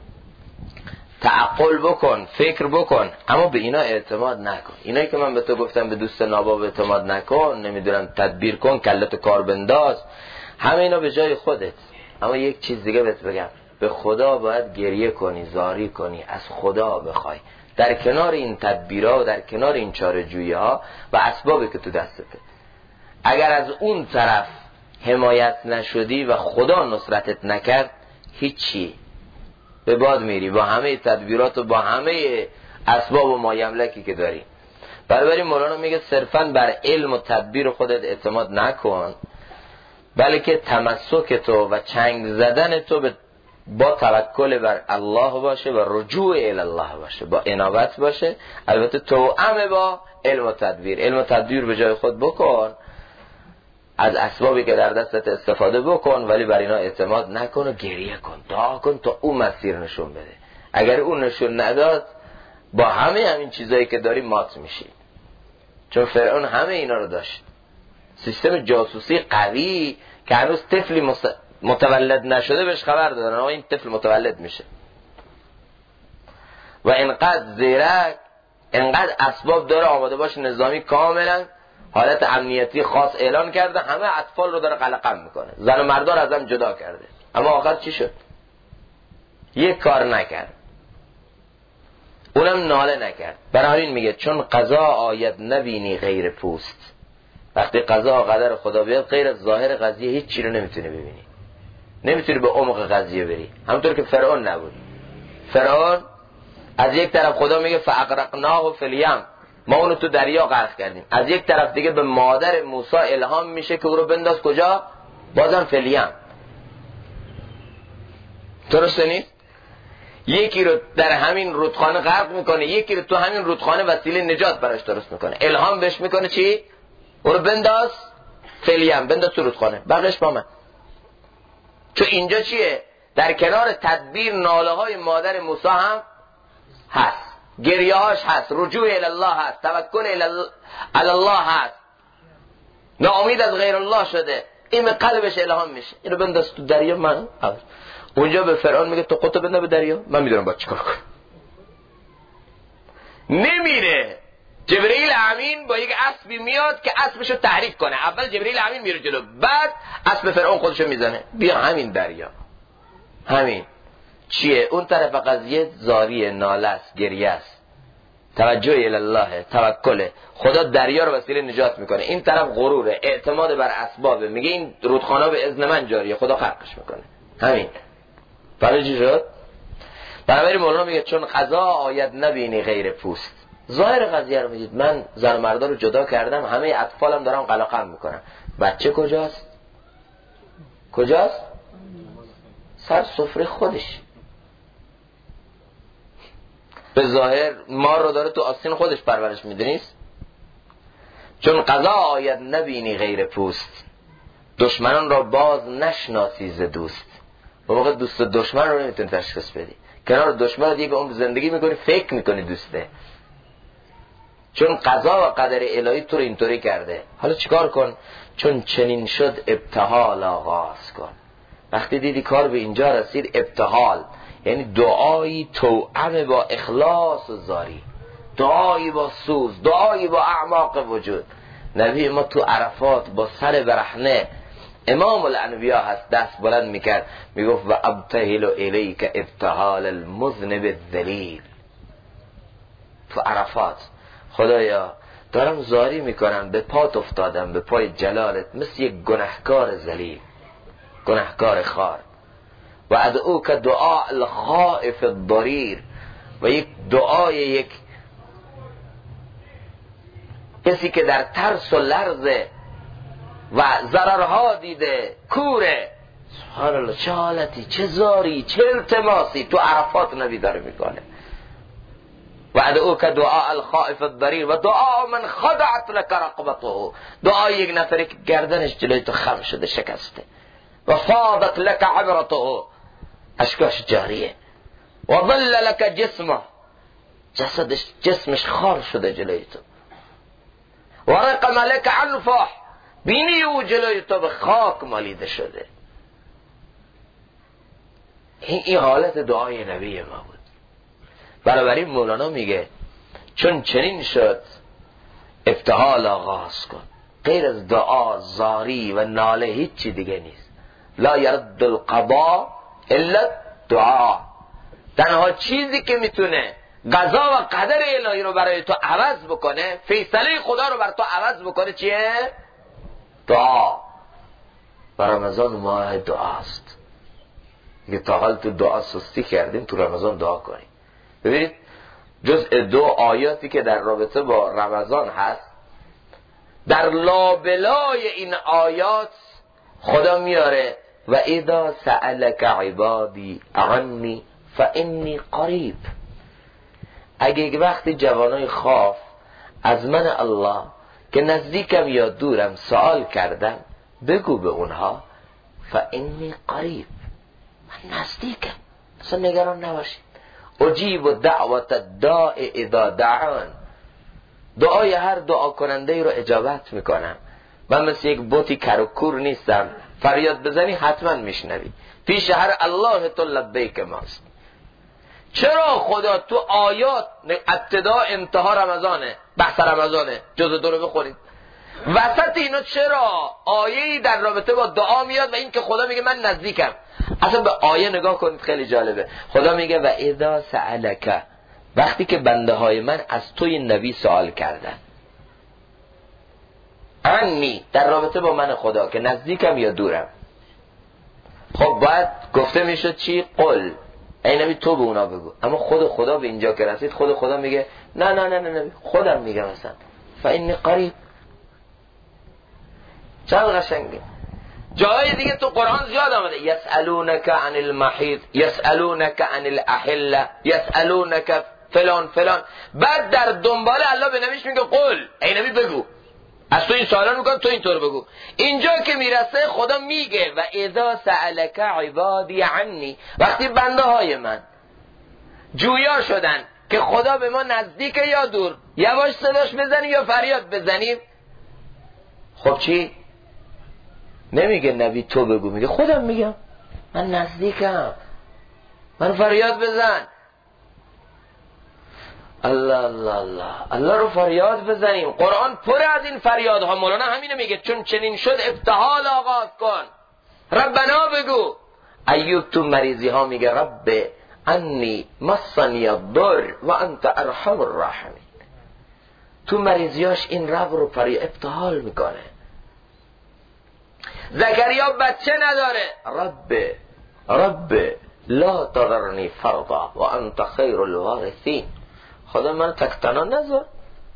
تعقل بکن، فکر بکن، اما به اینا اعتماد نکن. اینایی که من به تو گفتم به دوست ناباب اعتماد نکن، نمیدونم تدبیر کن، کلت کار بنداز، همه اینا به جای خودت. اما یک چیز دیگه بهت بگم، به خدا باید گریه کنی، زاری کنی، از خدا بخوای در کنار این تدبیرها و در کنار این چاره‌جویی ها و اسبابی که تو دستته. اگر از اون طرف حمایت نشدی و خدا نصرتت نکرد، هیچی، به باد میری با همه تدبیرات و با همه اسباب و مایملکی که داری. برای مولانا میگه صرفاً بر علم و تدبیر خودت اعتماد نکن، بلکه تمسک تو و چنگ زدن تو با توکل بر الله باشه و رجوع الی الله باشه، با انابت باشه، البته توأم با علم و تدبیر. علم و تدبیر به جای خود بکن، از اسبابی که در دستت استفاده بکن، ولی بر اینا اعتماد نکن و گریه کن، دعا کن تا اون مسیر نشون بده. اگر اون نشون نداد، با همین چیزایی که داری مات میشی. چون فرعون همه اینا رو داشت، سیستم جاسوسی قوی که هنوز طفلی متولد نشده بهش خبر دادن این طفل متولد میشه، و انقدر زیرک، انقدر اسباب داره، آماده باش نظامی کاملا حالت امنیتی خاص اعلان کرده، همه اطفال رو داره قلقم میکنه، زن و مردار از هم جدا کرده. اما آخر چی شد؟ یک کار نکرد، اونم ناله نکرد. برای همین میگه چون قضا آید نبینی غیر پوست. وقتی قضا و قدر خدا بیاد، غیر از ظاهر قضیه هیچ چی رو نمیتونی ببینی، نمیتونی به عمق قضیه بری. همونطور که فرعون نبود. فرعون از یک طرف خدا میگه فاغرقناه فی الیم، ما اونو تو دریا غرق کردیم، از یک طرف دیگه به مادر موسی الهام میشه که او رو بنداز کجا؟ بازم فی الیم. درسته نیست؟ یکی رو در همین رودخانه غرق میکنه، یکی رو تو همین رودخانه وسیله نجات براش درست میکنه، الهام بهش میکنه چی؟ او رو بنداز فی الیم، بنداز تو رودخانه، بقیش با من. چون اینجا چیه؟ در کنار تدبیر ناله های مادر موسی هم هست، گریه هاش هست، رجوع الی الله هست، توکل الی الله هست، ناامید از غیر الله شده، این قلبش الهام میشه، اینو بنداز تو دریا. من اونجا به فرعون میگه تو خودتو بنده به دریا، من میدونم باید چیکار کنم. نمیره. جبرئیل امین با یک اسبی میاد که اسبشو تحریک کنه. اول جبرئیل امین میره جلو، بعد اسب فرعون خودشو میزنه. بیا همین دریا. همین چیه؟ اون طرف قضیه زاری، ناله است، گریه است، توجه الی الله، توکل. خدا دریا رو وسیله نجات میکنه. این طرف غروره، اعتماد بر اسبابه، میگه این رودخانه به اذن من جاریه، خدا خلقش میکنه. همین. برای چی شد؟ برای مولانا میگه چون قضا آید نبینی غیر پوست. ظاهر قضیه رو میدید، من زن و مردا رو جدا کردم، همه اطفالم دارم قلقم میکنم، بچه کجاست؟ کجاست؟ سر سفره خودش. به ظاهر مار رو داره تو آستین خودش پرورش میده، نیست؟ چون قضا آید نبینی غیر پوست، دشمنان را باز نشناسی ز دوست. به موقع دوست و دشمن رو نمیتونی تشخیص بدی. کنار دشمن دیگه اون زندگی میکنی، فکر میکنی دوسته. چون قضا و قدر الهی تو رو اینطوری کرده. حالا چیکار کن؟ چون چنین شد ابتحال آغاز کن. وقتی دیدی کار به اینجا رسید، ابتحال یعنی دعایی توأم با اخلاص و زاری، دعایی با سوز، دعایی با اعماق وجود. نبی ما تو عرفات با سر برهنه، امام الانبیا هست، دست بلند میکرد میگفت و ابتهل الیک ابتحال المذنب الذلیل. تو عرفات خدایا دارم زاری میکنم، به پات افتادم، به پای جلالت، مثل یک گناهکار ذلیل، گناهکار خار. و ادعو که دعا الخائف الضریر، و یک دعای یک کسی که در ترس و لرزه و ضررها دیده، کوره، سبحان الله، چه حالتی، چه زاری، چه التماسی تو عرفات نبی داره میکنه. وادعوک دعاء الخائف الضریر و دعاء من خضعت لك رقبته، دعای یک نفری که گردنش جلوی تو خم شده شکسته، و فاضت لك عبرته، اشکاش جاریه، و ضل لك جسمه، جسمش خار شده جلوی تو، و رقم لك عنفه، بینی او جلوی تو به خاک مالیده شده. این حالت دعای نبی ما بود. بنابراین مولانا میگه چون چنین شد ابتهال آغاز کن، غیر از دعا، زاری و ناله هیچی دیگه نیست. لا یرد القضاء الا دعا، تنها چیزی که میتونه قضا و قدر الهی رو برای تو عوض بکنه، فیصله خدا رو بر تو عوض بکنه، چیه؟ دعا. و رمضان ماه دعاست. میگه تا حال تو دعا سستی کردیم، تو رمضان دعا کنیم. ببینید جزء 2 آیاتی که در رابطه با رمضان هست، در لابلای این آیات خدا میاره و اذا سألك عبادی عنی فانی قریب. اگه یک وقتی جوانای خواف از من الله که نزدیکم یا دورم سوال کردن، بگو به اونها فانی قریب، من نزدیکم، اصلا نگران نباشید. اجیب دعوت الداع اذا دعان، دعای هر دعا کننده رو اجابت میکنم. من مثل یک بوتی کر و کور نیستم، فریاد بزنی حتما میشنوی، پیش هر الله تو لبیک ماست. چرا خدا تو آیات ابتدا انتها رمضانه، بحث رمضانه، جزء 2 رو بخورید، وسط اینا چرا آیه‌ای در رابطه با دعا میاد و این که خدا میگه من نزدیکم؟ اصلا به آیه نگاه کنید، خیلی جالبه. خدا میگه و اذا سألک، وقتی که بنده های من از توی نبی سوال کردن، عنی، در رابطه با من خدا که نزدیکم یا دورم، خب باید گفته میشد چی؟ قل، ای نبی تو به اونا بگو. اما خود خدا به اینجا که رسید، خود خدا میگه نه نه نه نه، خودم میگم مثلا فانی قریب. چه قشنگه. جای دیگه تو قرآن زیاد آمده یسألونک عن المحیط، یسألونک عن الاحله، یسألونک فلان فلان. بعد در دنبال الله به نبیش میگه قل، ای نبی بگو، از تو این سوالا میکنم، تو اینطور بگو. اینجا که میرسه خدا میگه و اذا سألک عبادی عنی، وقتی بنده های من جویا شدن که خدا به ما نزدیک یا دور، یواش صداش بزنیم یا فریاد بزنیم. خب چی؟ نمیگه نبی تو بگو، میگه خودم میگم، من نزدیکم، من فریاد بزن. الله الله الله، الله رو فریاد بزنیم. قرآن پر از این فریادها. مولانا همینه میگه چون چنین شد ابتهال آغاز کن، ربنا بگو. ایوب تو مریضی ها میگه رب انی مسنی الضر و انت ارحم الراحمین. تو مریضیاش این رب رو ابتهال میکنه. زکریا بچه نداره، رب لا تذرنی فردا و انت خیر الوارثین، خدا من تک تنها نذار.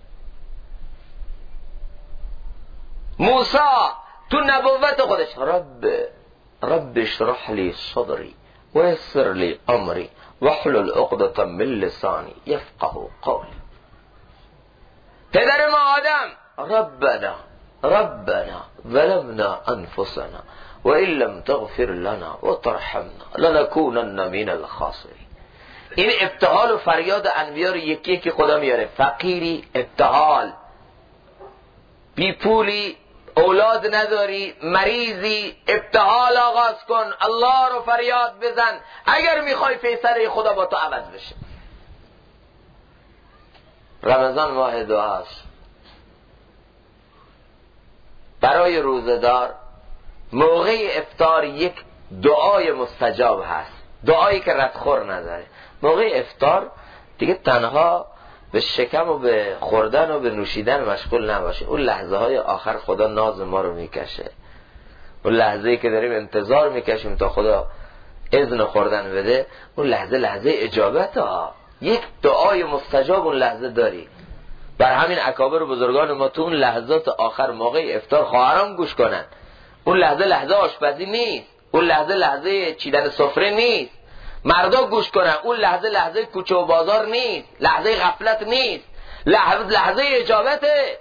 موسی تو نبوت خودش رب اشرح لی صدری و یسر لی امری واحلل عقدة من لسانی یفقهوا قولی. پدر ما آدم ربنا ظلمنا انفسنا و ان لم تغفر لنا و ترحمنا لنکونن من الخاسرین. این ابتهال و فریاد انبیا رو یکی یکی خدا میاره. فقیری ابتهال، بی پولی، اولاد نداری، مریضی، ابتهال آغاز کن، الله رو فریاد بزن اگر میخوای فیصله خدا با تو عوض بشه. رمضان ماه دعاست. برای روزدار موقع افطار یک دعای مستجاب هست، دعایی که ردخور نداره. موقع افطار دیگه تنها به شکم و به خوردن و به نوشیدن مشغول نباشیم. اون لحظه های آخر خدا ناز ما رو میکشه. اون لحظه‌ای که داریم انتظار میکشیم تا خدا اذن خوردن بده، اون لحظه اجابت ها. یک دعای مستجاب اون لحظه داری. بر همین اکابر و بزرگان ما تو اون لحظات آخر موقع افطار خواهرام گوش کنن. اون لحظه آشپزی نیست، اون لحظه لحظه چیدن سفره نیست، مردا گوش کنن، اون لحظه لحظه کوچه و بازار نیست، لحظه غفلت نیست، لحظه اجابته.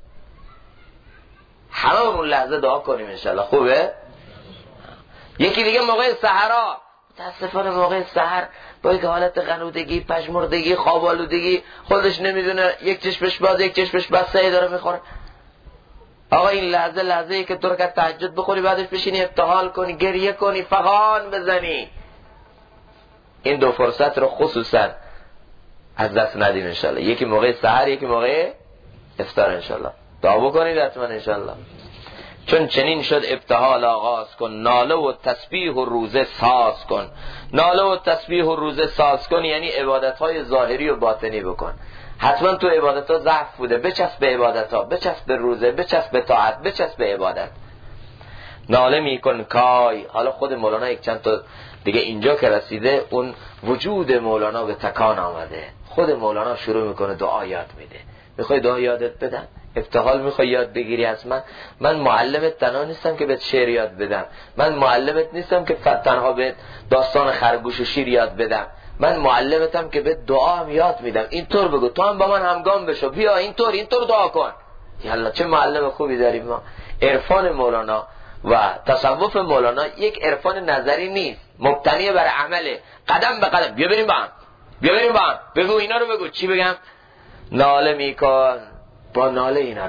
همه اون لحظه دعا کنیم انشالله. خوبه؟ یکی دیگه موقع سحرا، متاسفانه موقع سحر با یک حالت غنودگی، پژمردگی، خوابالودگی، خودش نمیدونه، یک چشمش باز یک چشمش بسته داره میخوره. آقا این لحظه لحظه‌ای که تو رکعت تهجد بخوری، بعدش بشینی ابتهال کنی، گریه کنی، فغان بزنی. این دو فرصت رو خصوصا از دست ندیم انشالله. یکی موقع سحر، یکی موقع افطار انشالله. دعا بکنید حتما انشالله. چون چنین شد ابتهال آغاز کن، ناله و تسبیح و روزه ساز کن. ناله و تسبیح و روزه ساز کن یعنی عبادت‌های ظاهری و باطنی بکن. حتما تو عبادت‌ها ضعف بوده، بچسب به عبادت‌ها، بچسب به روزه، بچسب به طاعت، بچسب به عبادت. ناله میکن کای. حالا خود مولانا یک چند تا دیگه اینجا که رسیده، اون وجود مولانا به تکان آمده. خود مولانا شروع میکنه دعا یاد میده. میخوای دعا یادت بدم؟ ابتهال میخوای یاد بگیری از من معلمت تنها نیستم که بهت شعر یاد بدم، من معلمت نیستم که تنها بهت داستان خرگوش و شیر یاد بدم، من معلمتم که بهت دعا هم یاد میدم. اینطور بگو، تو هم با من همگام بشو، بیا اینطور دعا کن. یالا چه معلم خوبی داریم ما. عرفان مولانا و تصوف مولانا یک عرفان نظری نیست، مبتنی بر عمله، قدم به قدم. بیا بریم با هم بگو اینا رو بگو. چی بگم؟ ناله میکن، با ناله اینا رو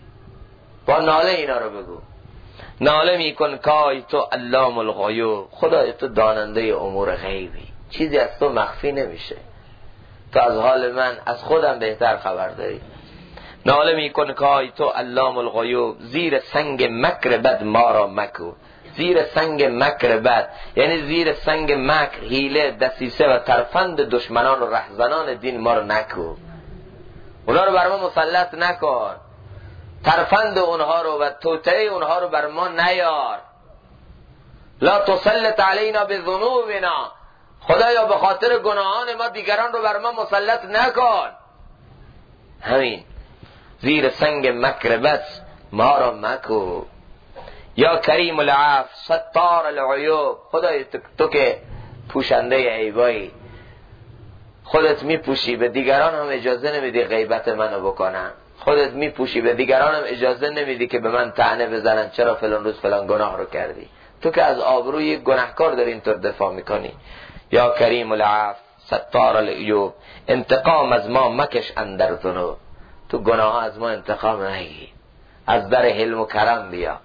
بگو. ناله میکن کای تو علام الغیوب. خدای تو داننده امور غیبی، چیزی از تو مخفی نمیشه. تو از حال من، از خودم بهتر خبر داری. ناله میکن کای تو علام الغیوب، زیر سنگ مکر بد ما را مکو. زیر سنگ مکر بد یعنی زیر سنگ مکر، حیله، دسیسه و ترفند دشمنان و رهزنان دین ما رو نکو. اونا رو بر ما مسلط نکن، ترفند اونها رو و توطئه اونها رو بر ما نیار. لا تسلط علینا بذنوبنا. خدایا به خاطر گناهان ما دیگران رو بر ما مسلط نکن. همین زیر سنگ مکر بد ما را مکو. یا کریم العفو ستار العیوب. خدای تو که پوشنده عیبایی، خودت میپوشی، به دیگران هم اجازه نمیدی غیبت منو بکنن. خودت میپوشی، به دیگران هم اجازه نمیدی که به من طعنه بزنن چرا فلان روز فلان گناه رو کردی. تو که از آبروی گناهکار داری اینطور دفاع میکنی. یا کریم العفو ستار العیوب. انتقام از ما مکش اندر ذنوب. تو گناه از ما انتقام نگیر، از در حلم و کرم بیا.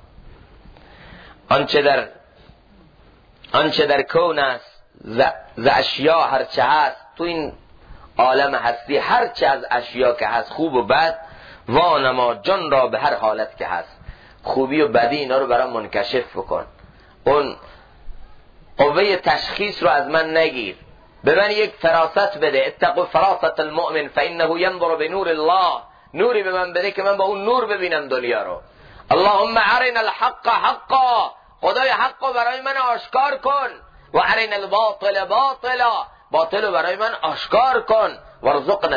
آنچه در کون است ز اشیا هرچه هست. تو این عالم هستی هرچه از اشیا که هست، خوب و بد، وانما جان را به هر حالت که هست. خوبی و بدی اینا رو برام منکشف بکن. اون قوه تشخیص رو از من نگیر، به من یک فراست بده. اتقوا فراست المؤمن فانه ينظر بنور الله. نوری به من بده که من با اون نور ببینم دنیا رو. اللهم ارنا الحق حقا. خدای حق رو برای من آشکار کن. و ارنا الباطل باطلا. باطل رو برای من آشکار کن. وارزقنا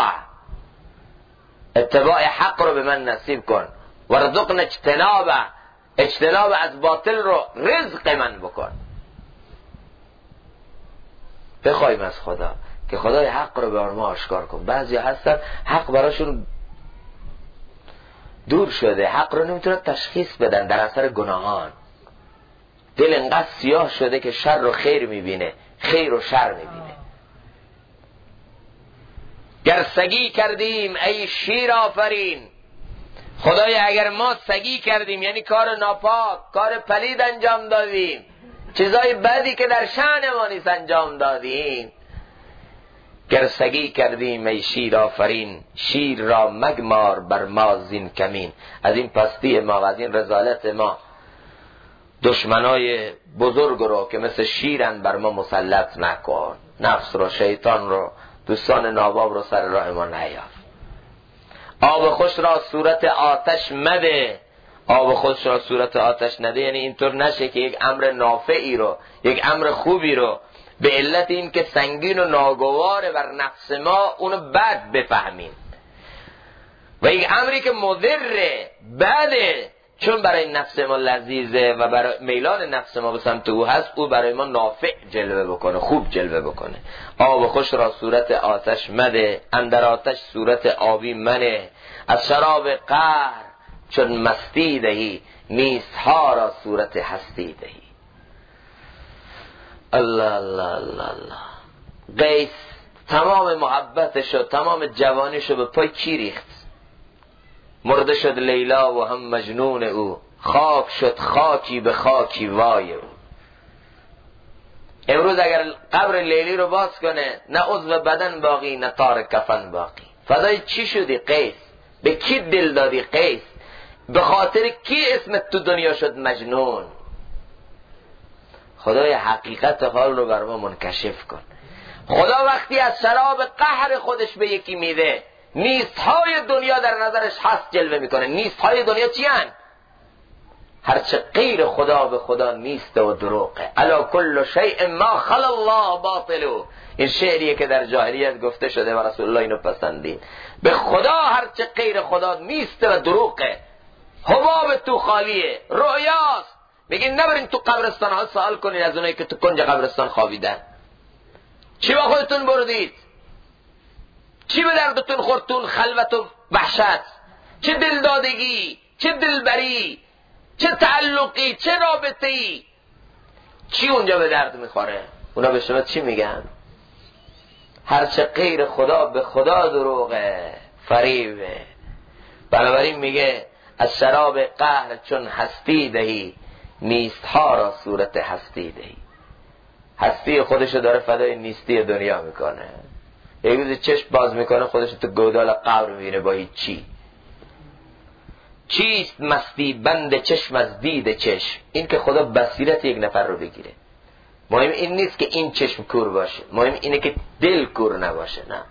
اتباع حق رو به من نصیب کن. وارزقنا اجتناب از باطل رو رزق من بکن. بخوایم از خدا که خدای حق رو به ما آشکار کن. بعضی هستن حق براشون دور شده، حق رو نمیتونن تشخیص بدن در اثر گناهان. دل انقدر سیاه شده که شر و خیر میبینه، خیر و شر میبینه. گر سگی کردیم ای شیر آفرین. خدای اگر ما سگی کردیم یعنی کار ناپاک، کار پلید انجام دادیم، چیزای بدی که در شأن ما نیست انجام دادیم، گر سگی کردیم ای شیر آفرین. شیر را مگمار بر ما زین کمین. از این پستی ما و از این رذالت ما دشمنای بزرگ رو که مثل شیرن بر ما مسلط نکن. نفس رو، شیطان رو، دوستان ناباب رو سر راه ما نیار. آب خوش را صورت آتش مده. آب خوش را صورت آتش نده یعنی اینطور نشه که یک امر نافعی رو، یک امر خوبی رو به علت این که سنگین و ناگواره بر نفس ما اونو بد بفهمیم، و یک امری که مضره، بده، چون برای نفس ما لذیذه و برای میلان نفس ما به سمت او هست، او برای ما نافع جلوه بکنه، خوب جلوه بکنه. آب خوش را صورت آتش مده، اندر آتش صورت آبی منه. از شراب قهر چون مستی دهی، نیست ها را صورت هستی دهی. الله الله الله الله. قیس تمام محبتشو، تمام جوانیشو به پای کی ریخت؟ مرده شد لیلا و هم مجنون او، خاک شد خاکی به خاکی وای او. امروز اگر قبر لیلی رو باز کنه، نه عضو بدن باقی نه تار کفن باقی. فدای چی شدی قیس؟ به کی دل دادی قیس؟ به خاطر کی اسمت تو دنیا شد مجنون؟ خدای حقیقت حال رو بر ما منکشف کن. خدا وقتی از شراب قهر خودش به یکی میده، نیست های دنیا در نظرش هست جلوه میکنه. نیست های دنیا چی هن؟ هرچه غیر خدا به خدا نیست و دروغه. الا کل شیء ما خلا الله باطلو. این شعریه که در جاهلیت گفته شده و رسول الله اینو پسندید. به خدا هرچه غیر خدا نیست و دروغه. حباب تو خالیه، رؤیاست. بگین نبرین تو قبرستان ها سوال کنین از اونایی که تو کنج قبرستان خوابیدن، چی با خودتون بردید؟ چی به دردتون خورتون؟ خلوت و وحشت، چه دلدادگی، چه دلبری، چه تعلقی، چه رابطه‌ای، چی اونجا به درد میخوره؟ اونا به شما چی میگن؟ هرچه غیر خدا به خدا دروغه، فریبه. بنابراین میگه از شراب قهر چون هستی دهی، نیست ها را صورت هستی دهی. هستی خودشو داره فدای نیستی دنیا میکنه. یک روز چشم باز میکنه خودشو تو گودال قبر میبینه با هیچ چی. چیست مستی بند چشم از دید چشم؟ این که خدا بصیرت یک نفر رو بگیره. مهم این نیست که این چشم کور باشه، مهم اینه که دل کور نباشه. نه.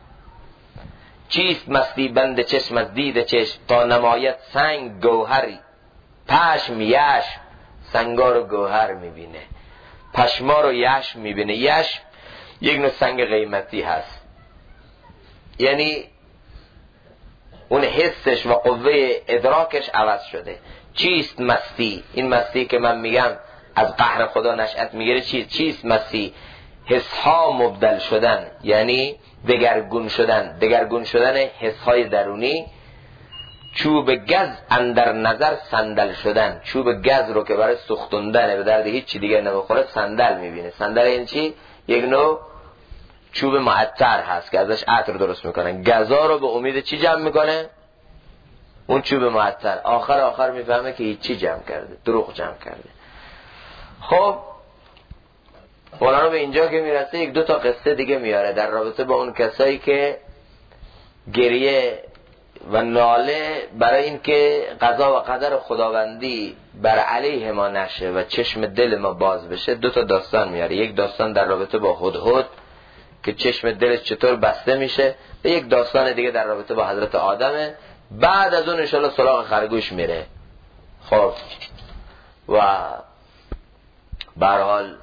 چیست مستی بند چشم از دید چشم، تا نمایت سنگ گوهری. پشم یشم سنگار و گوهر میبینه، پشمار و یشم میبینه. یشم یک نوع سنگ قیمتی هست، یعنی اون حسش و قوه ادراکش عوض شده. چیست مستی؟ این مستی که من میگم از قهر خدا نشأت میگیره. چیست مستی؟ حسها مبدل شدن، یعنی دگرگون شدن. دگرگون شدن حسهای درونی. چوب گز اندر نظر صندل شدن. چوب گز رو که برای سوختوندن به درد هیچ چی دیگه نمیخوره صندل میبینه. صندل این چی؟ یک نوع چوب معطر هست که ازش عطر درست میکنن. گزا رو به امید چی جمع میکنه؟ اون چوب معطر. آخر میفهمه که هیچی جمع کرده، دروغ جمع کرده. خب مولانا به اینجا که میرسه یک دو تا قصه دیگه میاره در رابطه با اون کسایی که گریه و ناله برای این که قضا و قدر خداوندی بر علیه ما نشه و چشم دل ما باز بشه. دو تا داستان میاره. یک داستان در رابطه با هدهد که چشم دلش چطور بسته میشه، و یک داستان دیگه در رابطه با حضرت آدمه. بعد از اون انشالله سراغ خرگوش میره. خب و به هر حال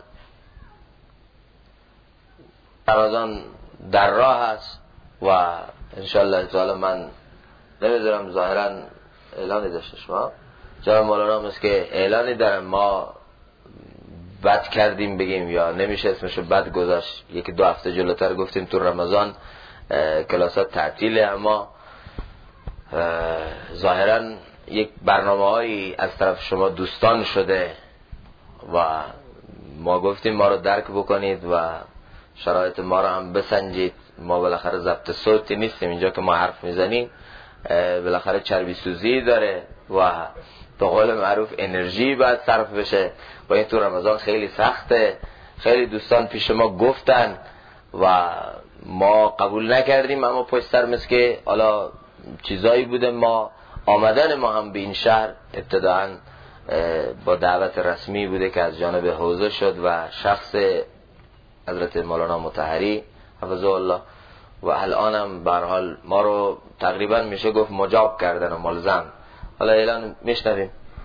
رمضان در راه هست و انشالله تعالی من نمیدونم ظاهرا اعلانی داشته شما جناب مولانا مثل که اعلانی دارم، ما بد کردیم بگیم یا نمیشه اسمشو بد گذاشت. یکی دو هفته جلوتر گفتیم تو رمضان کلاسات تعطیله، اما ظاهرا یک برنامه هایی از طرف شما دوستان شده و ما گفتیم ما رو درک بکنید و شرایط ما رو هم بسنجید. ما بالاخره ضبط صوتی نیستیم اینجا که ما حرف میزنیم، بالاخره چربی سوزی داره و به قول معروف انرژی باید صرف بشه و این تو رمضان خیلی سخته. خیلی دوستان پیش ما گفتن و ما قبول نکردیم، اما پشت سر مثل که حالا چیزایی بوده. ما آمدن ما هم به این شهر ابتداعا با دعوت رسمی بوده که از جانب حوزه شد و شخص حضرت مولانا مطهری حفظه الله و الانم به هر حال ما رو تقریبا میشه گفت مجاب کردن و ملزم. حالا اعلان میشنویم.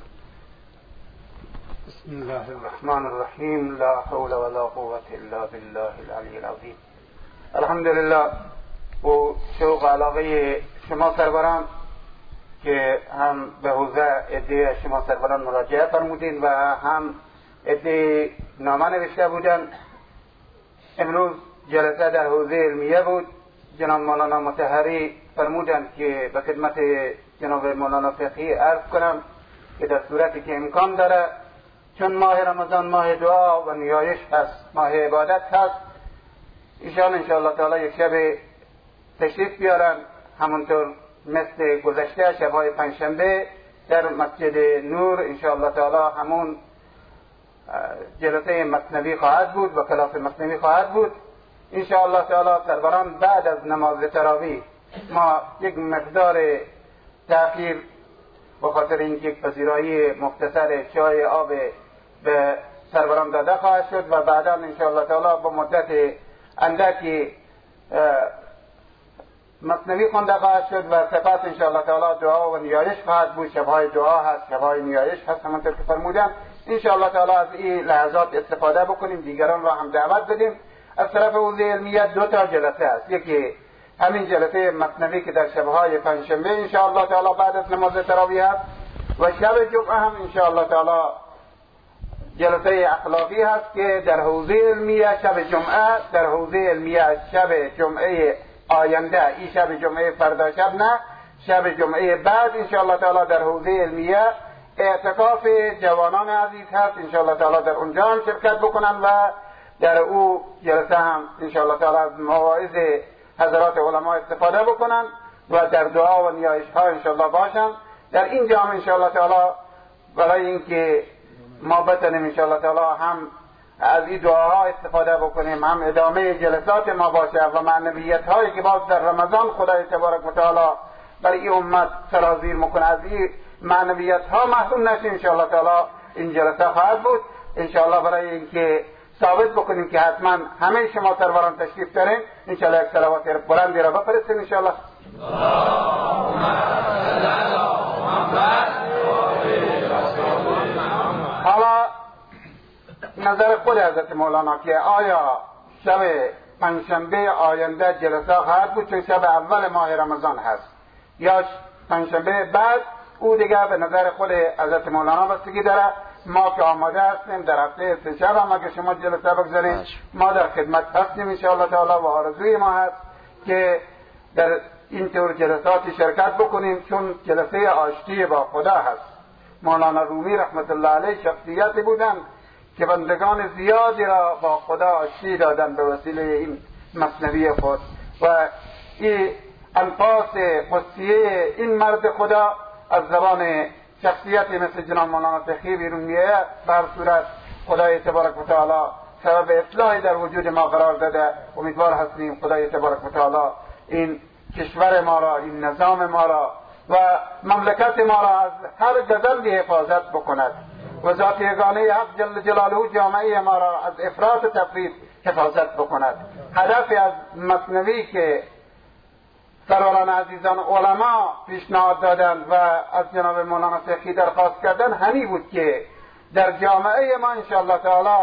بسم الله الرحمن الرحیم. لا حول ولا قوة الا بالله العلی العظیم. الحمدلله. و شوق علاقه شما سرورم که هم به حوزه عده شما سروران مراجعه فرمودین و هم عده نامه نوشته بودن. امروز جلسه در حوزه علمیه بود. جناب مولانا مطهری فرمودند که به خدمت جناب مولانا فقیهی عرض کنم که در صورتی که امکان داره، چون ماه رمضان ماه دعا و نیایش هست، ماه عبادت هست، ایشان انشاءالله تعالی یک شب تشریف بیارن همونطور مثل گذشته شبهای پنجشنبه در مسجد نور انشاءالله تعالی همون جلسه مثنوی خواهد بود و کلاس مثنوی خواهد بود. انشاءالله تعالی سروران بعد از نماز تراویح ما یک مقدار تأخیر به خاطر اینکه یک پذیرایی مختصر چای آب به سروران داده خواهد شد و بعدا انشاءالله تعالی با مدت اندکی مثنوی خونده خواهد شد و سپس انشاءالله تعالی دعا و نیایش خواهد بود. شبهای دعا هست، شبهای نیایش هست همونطور که فرمودم. انشاءالله تعالی از این لحظات استفاده بکنیم، دیگران را هم دعوت بدیم. از طرف حوزه علمیه 2 تا جلسه است. یکی همین جلسه مثنوی که در شبهای پنجشنبه انشاءالله تعالی بعد از نماز تراویح است و شب جمعه هم انشاءالله تعالی جلسه اخلاقی هست که در حوزه علمیه شب جمعه، در حوزه علمیه شب جمعه آینده، این شب جمعه فردا شب نه، شب جمعه بعد انشاءالله تعالی در حوزه علمیه اعتکاف جوانان عزیز هست. انشاءالله تعالی در اونجا هم شرکت بکنن و در او جلسه هم انشاءالله تعالی از مواعظ حضرات علما استفاده بکنن و در دعا و نیایش ها انشاءالله باشن. در این جام انشاءالله تعالی برای اینکه ما بتونیم انشاءالله تعالی هم از این دعاها استفاده بکنیم، هم ادامه جلسات ما باشه و معنویت هایی که باز در رمضان خدای تبارک و تعالی برای این امت سرازیر میکنه، از این معنویت ها محروم نشیم. انشاءالله تعالی این جلسه خواهد بود انشاءالله برای اینکه ثابت بکنیم که حتما همه شما سروران تشریف دارین. انشاءالله یک صلوات بلندی را بفرستیم انشاءالله. حالا نظر خود حضرت مولانا که آیا شب پنجشنبه آینده جلسه خواهد بود چون شب اول ماه رمضان هست یا پنجشنبه بعد، او دیگه به نظر خود حضرت مولانا بستگی داره. ما که آماده هستیم در هفته 3 شب هم اگه شما جلسه بگذارین ما در خدمت هستیم انشاءالله تعالی و آرزوی ما هست که در این طور جلساتی شرکت بکنیم چون جلسه آشتی با خدا هست. مولانا رومی رحمت الله علیه شخصیتی بودند که بندگان زیادی را با خدا آشتی دادن به وسیله این مثنوی خود و این الفاظ قدسیه این مرد خدا از زبان شخصیتی مثل جناب مولانا فقیهی بیرون میآید. به هر صورت خدای تبارک و تعالی سبب اصلاحی در وجود ما قرار داده. امیدوار هستیم خدای تبارک و تعالی این کشور ما را، این نظام ما را و مملکت ما را از هر گزندی حفاظت بکند و ذات یگانه حق جل جلاله جامعه ما را از افراط و تفرید حفاظت بکند. هدف از مثنوی که سروران عزیزان علما پیشنهاد دادند و از جناب مولانا فقیهی درخواست کردن همین بود که در جامعه ما انشاءالله تعالی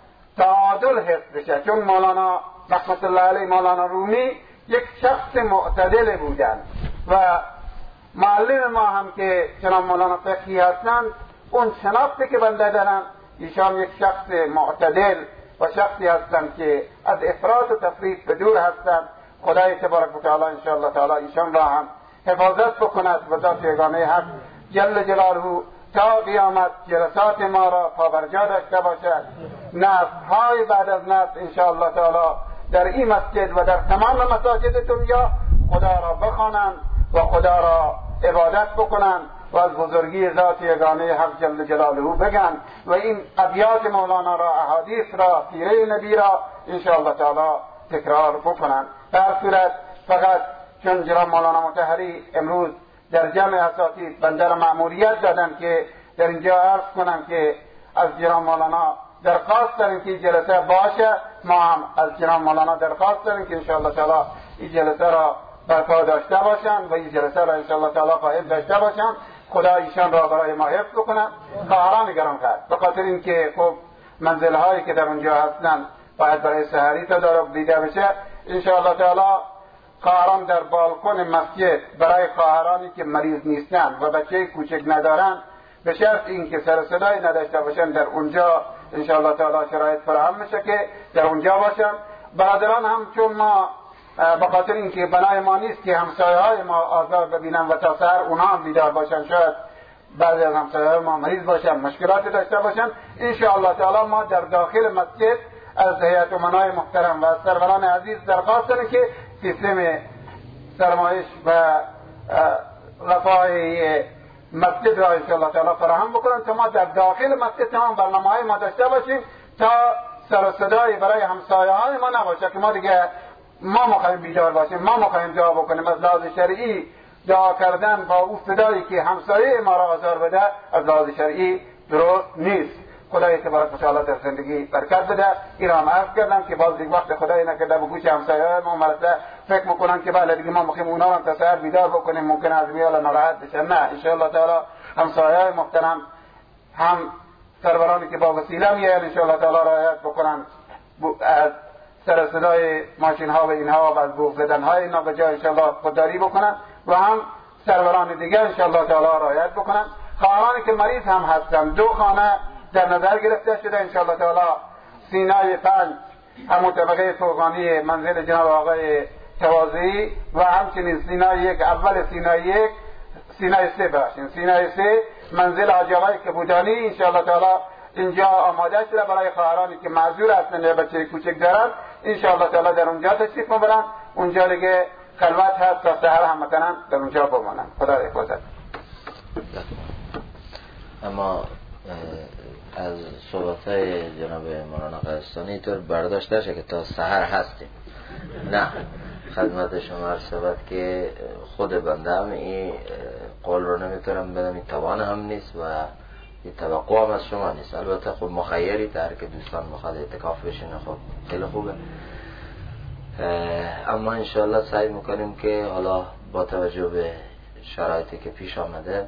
تعادل حفظ بشه. چون مولانا رحمت الله علیه مولانا رومی یک شخص معتدل بودند و معلم ما هم که جناب مولانا فقیهی هستند اون شناختی که بنده دارن ایشان یک شخص معتدل و شخصی هستند که از افراط و تفرید به دور هستند. خدای تبارک و تعالی انشاءالله تعالی ایشان را هم حفاظت بکند و ذات یگانه حق جل جلاله تا قیامت جلسات ما را پابرجا داشته باشد. نسل‌های بعد از نسل انشاءالله تعالی در این مسجد و در تمام مساجد دنیا خدا را بخوانند و خدا را عبادت بکنند و از بزرگی ذات یگانه حق جل جلاله بگن و این ابیات مولانا را، احادیث را، سیره نبی را انشاءالله تعالی تکرار بکنند. در صورت فقط چون جناب مولانا مطهری امروز در جمع اساتید بنده را مأموریت دادن که در اینجا عرض کنم که از جناب مولانا درخواست داریم که این جلسه باشه، ما هم از جناب مولانا درخواست داریم که انشاءالله تعالی این جلسه را برپا داشته باشند و این جلسه را انشاءالله تعالی قائم داشته باشند. خدا ایشان را برای ما حفظ بکنه. خواهران گرانقدر به خاطر اینکه خب منزل هایی که در اونجا هستند باید برای سحری تدارک دیده بشه. انشاءالله تعالی خواهران در بالکن مسجد برای خواهرانی که مریض نیستند و بچه کوچک ندارند به شرط اینکه سر صدایی نداشته باشند در اونجا ان شاء الله تعالی شرایط فراهم میشه که در اونجا باشن. برادران هم چون ما به خاطر اینکه بنای ما نیست که همسایه های ما آزار ببینن و تا سحر اونها هم بیدار باشن، شاید بعضی از همسایه ما مریض باشن مشکلات داشته باشن، ان شاء الله تعالی ما در داخل مسجد از هیئت امنای محترم و از سروران عزیز درخواست داریم که سیستم سرمایش و رفاه مسجد را ان شاء الله تعالی فراهم بکنن تا ما در داخل مسجد تمام برنامه‌های ما داشته باشیم تا سر و صدایی برای همسایه های ما نباشه که ما دیگه ما میخوایم بیدار باشیم، ما میخوایم دعا بکنیم. از لحاظ شرعی دعا کردن با او صدایی که همسایه ما را آزار بده از لحاظ شرعی درست نیست. خدای تبارک و تعالی در زندگی برکت بده. این را عرض کردم که باز یک وقت خدای نکرده به گوش همسایه‌های ما مرسه فکر میکنن که بله دیگه ما میخوایم اونا را تا سحر بیدار بکنیم، ممکن از میال ناراحت بشن. نه، ان شاء الله تعالی همسایه‌های محترم هم سرورانی که با وسیله میان ان شاء الله تعالی رعایت بکنن، از سر صدای ماشین ها و اینها و از بوق زدن های اینا به جای ان شاء الله خودداری بکنن و هم سروران دیگه ان شاء الله تعالی رعایت بکنن. خواهرانی که مریض هم هستن 2 خانه در نظر گرفته شده ان شاء الله تعالی. سینای 5 همون طبقه فوقانی منزل جناب آقای توازی و همچنین سینای 1 اول سینای 3 منزل حاجی آقای کبودانی ان شاء الله تعالی اینجا آماده شده برای خواهرانی که معذور هستند یا بچه کوچک دارن ان شاء الله تعالی در اونجا تشریف میبرن. اونجا دیگه خلوت هست تا سحر هم مثلا در اونجا بمانن. خدا حفظت.
اما از صحبت‌های جناب مولانا قیاسانی طور برداشت نشه که تا سحر هستیم. نه، خدمت شما عرض شود که خود بنده هم این قول رو نمیتونم بدم، این توان هم نیست و این توقع هم از شما نیست. البته خب مخیری تر که دوستان مخواد اعتکاف بشینه، خب خیلی خوبه. اما انشاءالله سعی میکنیم که حالا با توجه به شرایطی که پیش آمده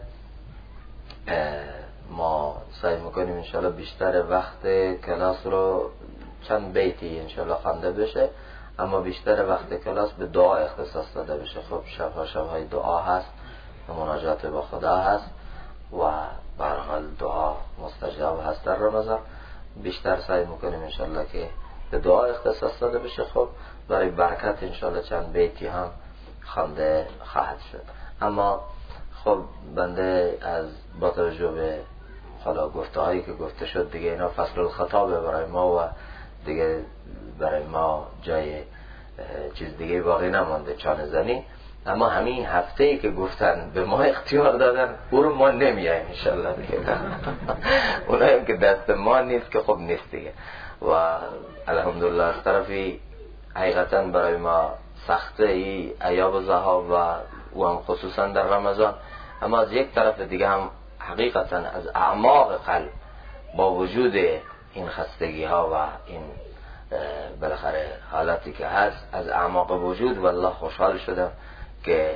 ما سعی میکنیم انشاءالله بیشتر وقت کلاس رو چند بیتی انشاءالله خوانده بشه، اما بیشتر وقت کلاس به دعا اختصاص داده بشه. خب شبهای دعا هست و مناجات با خدا هست و به هر حال دعا مستجاب هست در رمضان. بیشتر سعی میکنیم انشاءالله که به دعا اختصاص داده بشه. خب برای برکت انشاءالله چند بیتی هم خوانده خواهد شد. اما خب بنده از با توجه به حالا گفته هایی که گفته شد دیگه اینا فصل الخطابه برای ما و دیگه برای ما جای چیز دیگه باقی نمانده چانه زنی. اما همین هفته ای که گفتن به ما اختیار دادن او رو ما نمیایم انشالله دیگه. اونایی که دست ما نیست که خب نیست دیگه. و الحمدلله از طرفی حقیقتا برای ما سخته ای ایاب و زهاب و هم خصوصا در رمضان، اما از یک طرف دیگه هم حقیقتا از اعماق قلب با وجود این خستگی ها و این بالاخره حالتی که هست از اعماق وجود والله خوشحال شدم که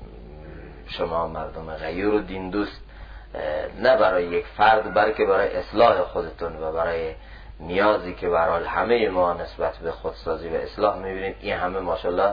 شما مردم غیور و دین دوست نه برای یک فرد بلکه برای اصلاح خودتون و برای نیازی که برای همه ما نسبت به خودسازی و اصلاح میبینید این همه ماشاءالله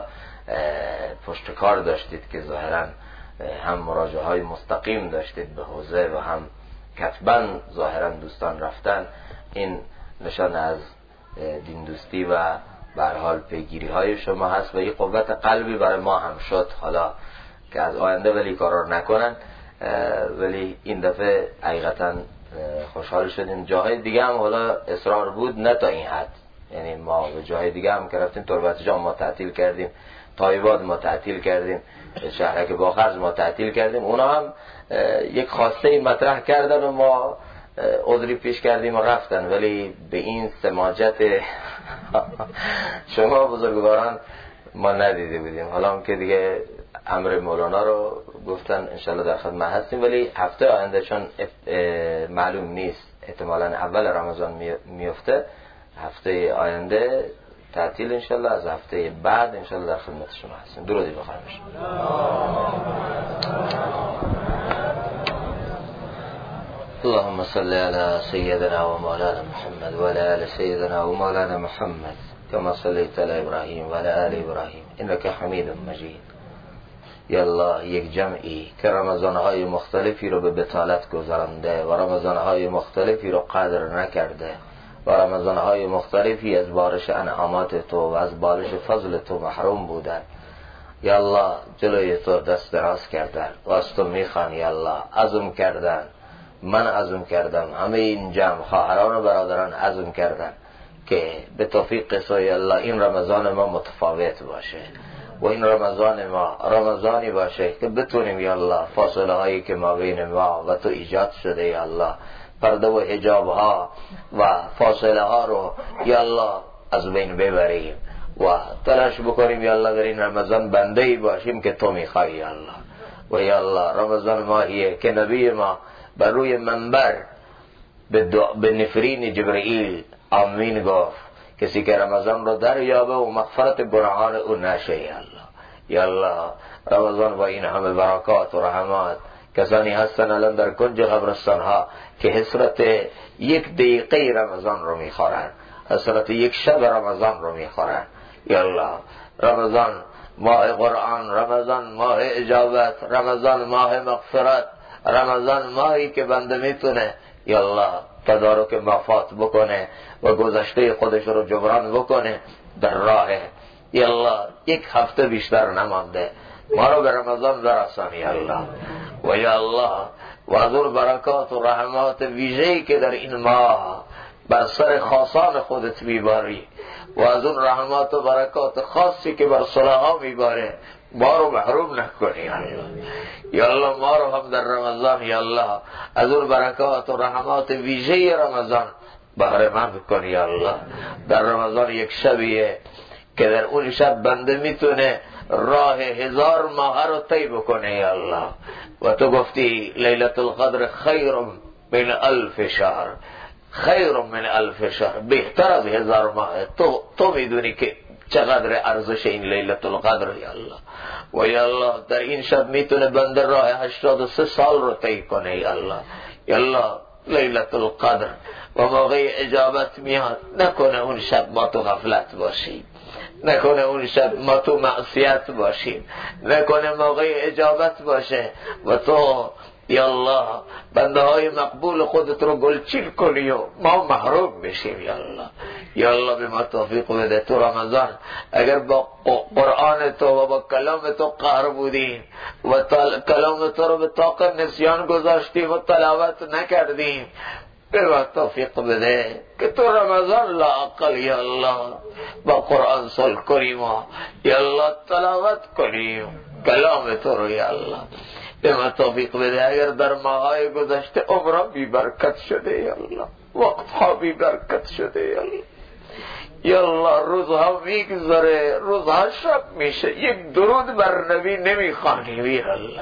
پشتکار داشتید که ظاهرا هم مراجعه های مستقیم داشتید به حوزه و هم کتباً ظاهرا دوستان رفتن. این نشان از دین دوستی و به هر حال پیگیری های شما هست و این قوت قلبی برای ما هم شد. حالا که از آینده ولی کارا نکنن، ولی این دفعه حقیقتا خوشحال شدیم. جاهای دیگه هم حالا اصرار بود نه تا این حد، یعنی ما به جاهای دیگه هم که رفتیم تربت جام ما تعطیل کردیم، تایباد ما تعطیل کردیم، شهرک باخرز ما تعطیل کردیم. اونا هم یک خواسته مطرح کردن و ما عذری پیش کردیم و رفتن، ولی به این سماجت شما بزرگواران ما ندیده بودیم. حالا هم که دیگه امر مولانا رو گفتن انشالله در خدمت هستیم، ولی هفته آینده چون معلوم نیست احتمالاً اول رمضان میفته، هفته آینده تعطیل انشالله، از هفته بعد انشالله در خدمت شما هستیم. درودی بخواهیم. اللهم صل على سيدنا ومولانا محمد وعلى آل سيدنا ومولانا محمد كما صليت على ابراهیم و علی آل ابراهیم انك حمید مجید. یا الله یک جمعی که رمضانهای مختلفی رو به بطالت گذرانده و رمضانهای مختلفی رو قدر نکرده و رمضانهای مختلفی از بارش انعامات تو و از بارش فضل تو محروم بودن، یا الله جلوی تو دست دراز کردن و از تو میخوان یا الله، عزم کردن، من عزم کردم، همه این جمع خواهران و برادران عزم کردن که به توفیق تو یا الله این رمضان ما متفاوت باشه و این رمضان ما رمضانی باشه که بتونیم یا الله فاصله هایی که ما بین ما و تو ایجاد شده یا الله، پرده و حجاب ها و فاصله ها رو یا الله از بین ببریم و تلاش بکنیم یا الله در این رمضان بنده ای باشیم که تو میخوای یا الله. و یا الله رمضان ماهیه که نبی ما بر روی منبر به نفرین جبرئیل آمین گفت، کسی که رمضان رو دریابه و مغفرت گناهان او نشه یا الله. یا الله رمضان با این همه برکات و رحمات، کسانی هستن الان در کنج قبرستان ها که حسرت یک دقیقه رمضان رو میخورن، حسرت یک شب رمضان رو میخورن. یا الله رمضان ماه قرآن، رمضان ماه اجابت، رمضان ماه مغفرت، رمضان ماهی که بنده میتونه یا الله تدارک مفات بکنه و گذشته خودش رو جبران بکنه در راه. یا الله یک هفته بیشتر نمانده، ما رو به رمضان برسان یا الله. و یا الله و از اون برکات و رحمات ویژه‌ای که در این ماه بر سر خاصان خودت میباری و از اون رحمات و برکات خاصی که بر صلحا میباره ما رو محروم نکنی یا الله. یا الله ما رو هم در رمضان یا الله از اون برکات و رحمات ویژه رمضان بهره مند کنی یا الله. در رمضان یک شبیه که در اون شب بنده میتونه راه 1000 ماه رو طی بکنه یا الله. و تو گفتی لیلة القدر خیر من 1000 شهر، خیر من 1000 شهر، بهتر از 1000 ماه. تو میدونی که چقدر ارزش این لیلة القدر یا الله. و یا الله در این شب میتونه بنده راه 83 سال رو طی کنه یا الله. یا الله لیلة القدر و موقع اجابت میاد، نکنه اون شب ما تو غفلت باشیم، نکنه اون شب ما تو معصیت باشیم، نکنه موقع اجابت باشه و تو یا الله بنده های مقبول خودت رو گلچین کنی و ما محروم بشیم یا الله. یا الله به ما توفیق بده. تو رمضان اگر با قرآن تو و با کلام تو قهر بودیم و کلام تو رو به طاق نسیان گذاشتیم و تلاوت نکردیم، به ما توفیق بده که تو رمضان لااقل یا الله با قرآن صلح کنیم و یا الله تلاوت کنیم کلام تو رو یا الله. به ما توفیق بده. اگر در ماهای گذشته عمرها بی برکت شده یا الله، وقتها بی برکت شده یا الله. یا الله روزها میگذره، روزها شب میشه، یک درود بر نبی نمیخوانیم یا الله.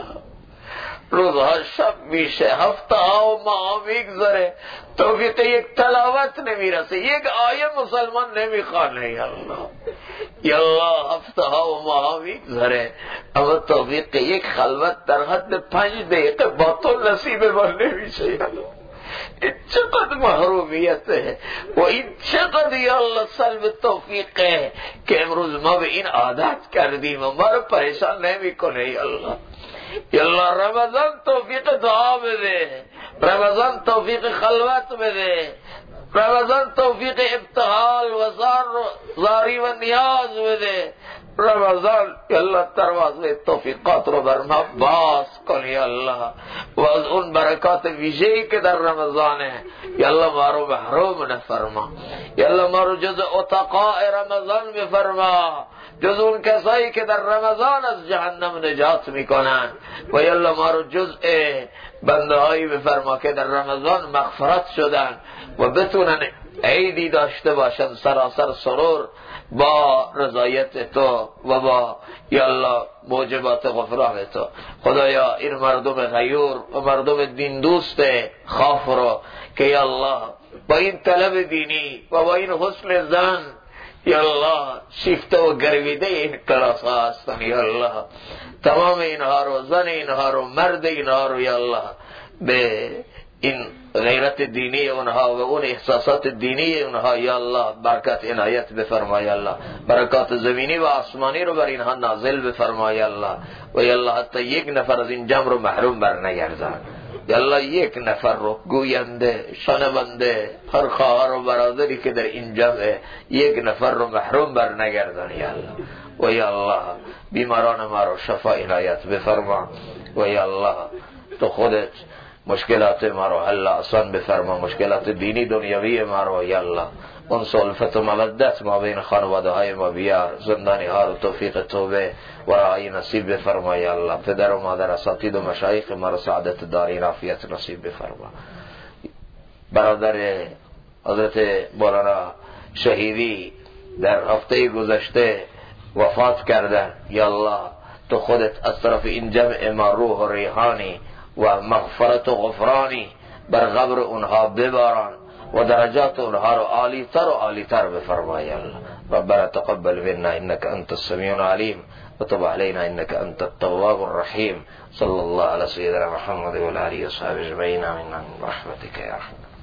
روزها شب میشه، هفته ها و ماه میگذره، توفیق یک تلاوت نمیرسه، یک آیه مسلمان نمیخوانه یا الله. یا الله هفته ها و ماه میگذره اما توفیق یک خلوت در حد 5 دقیقه با تو نصیب ما نمیشه یا الله. این چقدر محرومیته و این چقدر یا الله سلب توفیقه که امروز ما به این عادت کردیم و ما رو پریشان نمی کنه یا الله. یا الله رمضان توفیق دعا بده، رمضان توفیق خلوت بده، رمضان توفیق ابتحال و زاری و نیاز بده. رمضان یا الله دروازه توفیقات رو بر ما باز کن یا الله و از اون برکات ویژه‌ای که در رمضانه یا الله ما رو محروم نفرما. یا الله ما رو جز اتقاء رمضان بفرما، جز اون کسایی که در رمضان از جهنم نجات میکنن و یا الله ما رو جزء بنده هایی بفرما که در رمضان مغفرت شدن و بتونن عیدی داشته باشن سراسر سرور با رضایت تو و با یا الله موجبات غفران تو. خدایا این مردم غیور و مردم دین دوست خاف رو که یا الله با این طلب دینی و با این حسن زن یا الله شیفته و گرویده این کلاس ها هستن یا الله، تمام اینها رو، زن اینها رو، مرد اینها رو یا الله به این غیرت دینی اونها و اون احساسات دینی اونها یا الله برکت عنایت بفرما یا الله، برکات زمینی و آسمانی رو بر اینها نازل بفرما یا الله، و یا الله حتی یک نفر از این جمع رو محروم بر نگردان یا الله، یک نفر رو گوینده شنونده هر خواهر و برادری که در این جمع یک نفر رو محروم بر نگردان یا الله، و یا الله بیماران ما رو شفا عنایت بفرما، و یا الله تو خودت مشکلات ما رو حل آسان بفرما، مشکلات دینی دنیوی ما رو یا الله اون سلفت و مودت ما بین خانواده های ما بیار، زندانی ها رو توفیق توبه و رهایی نصیب بفرما یا الله، پدر و مادر اساتید و مشایخ ما رو سعادت دارین عافیت نصیب بفرما. برادر حضرت مولانا شهیدی در هفته گذشته وفات کردن یا الله تو خودت از طرف این جمع ما روح و ریحانی و مغفرت و غفرانی بر قبر اونها بباران و درجات اونها رو عالیتر و عالیتر بفرمای الله. ربنا تقبل منا انك انت السميع العليم وتب علينا انك انت التواب الرحيم. صلى الله على سيدنا محمد وعلى اله وصحبه اجمعين. امين برحمتك يا رحمن.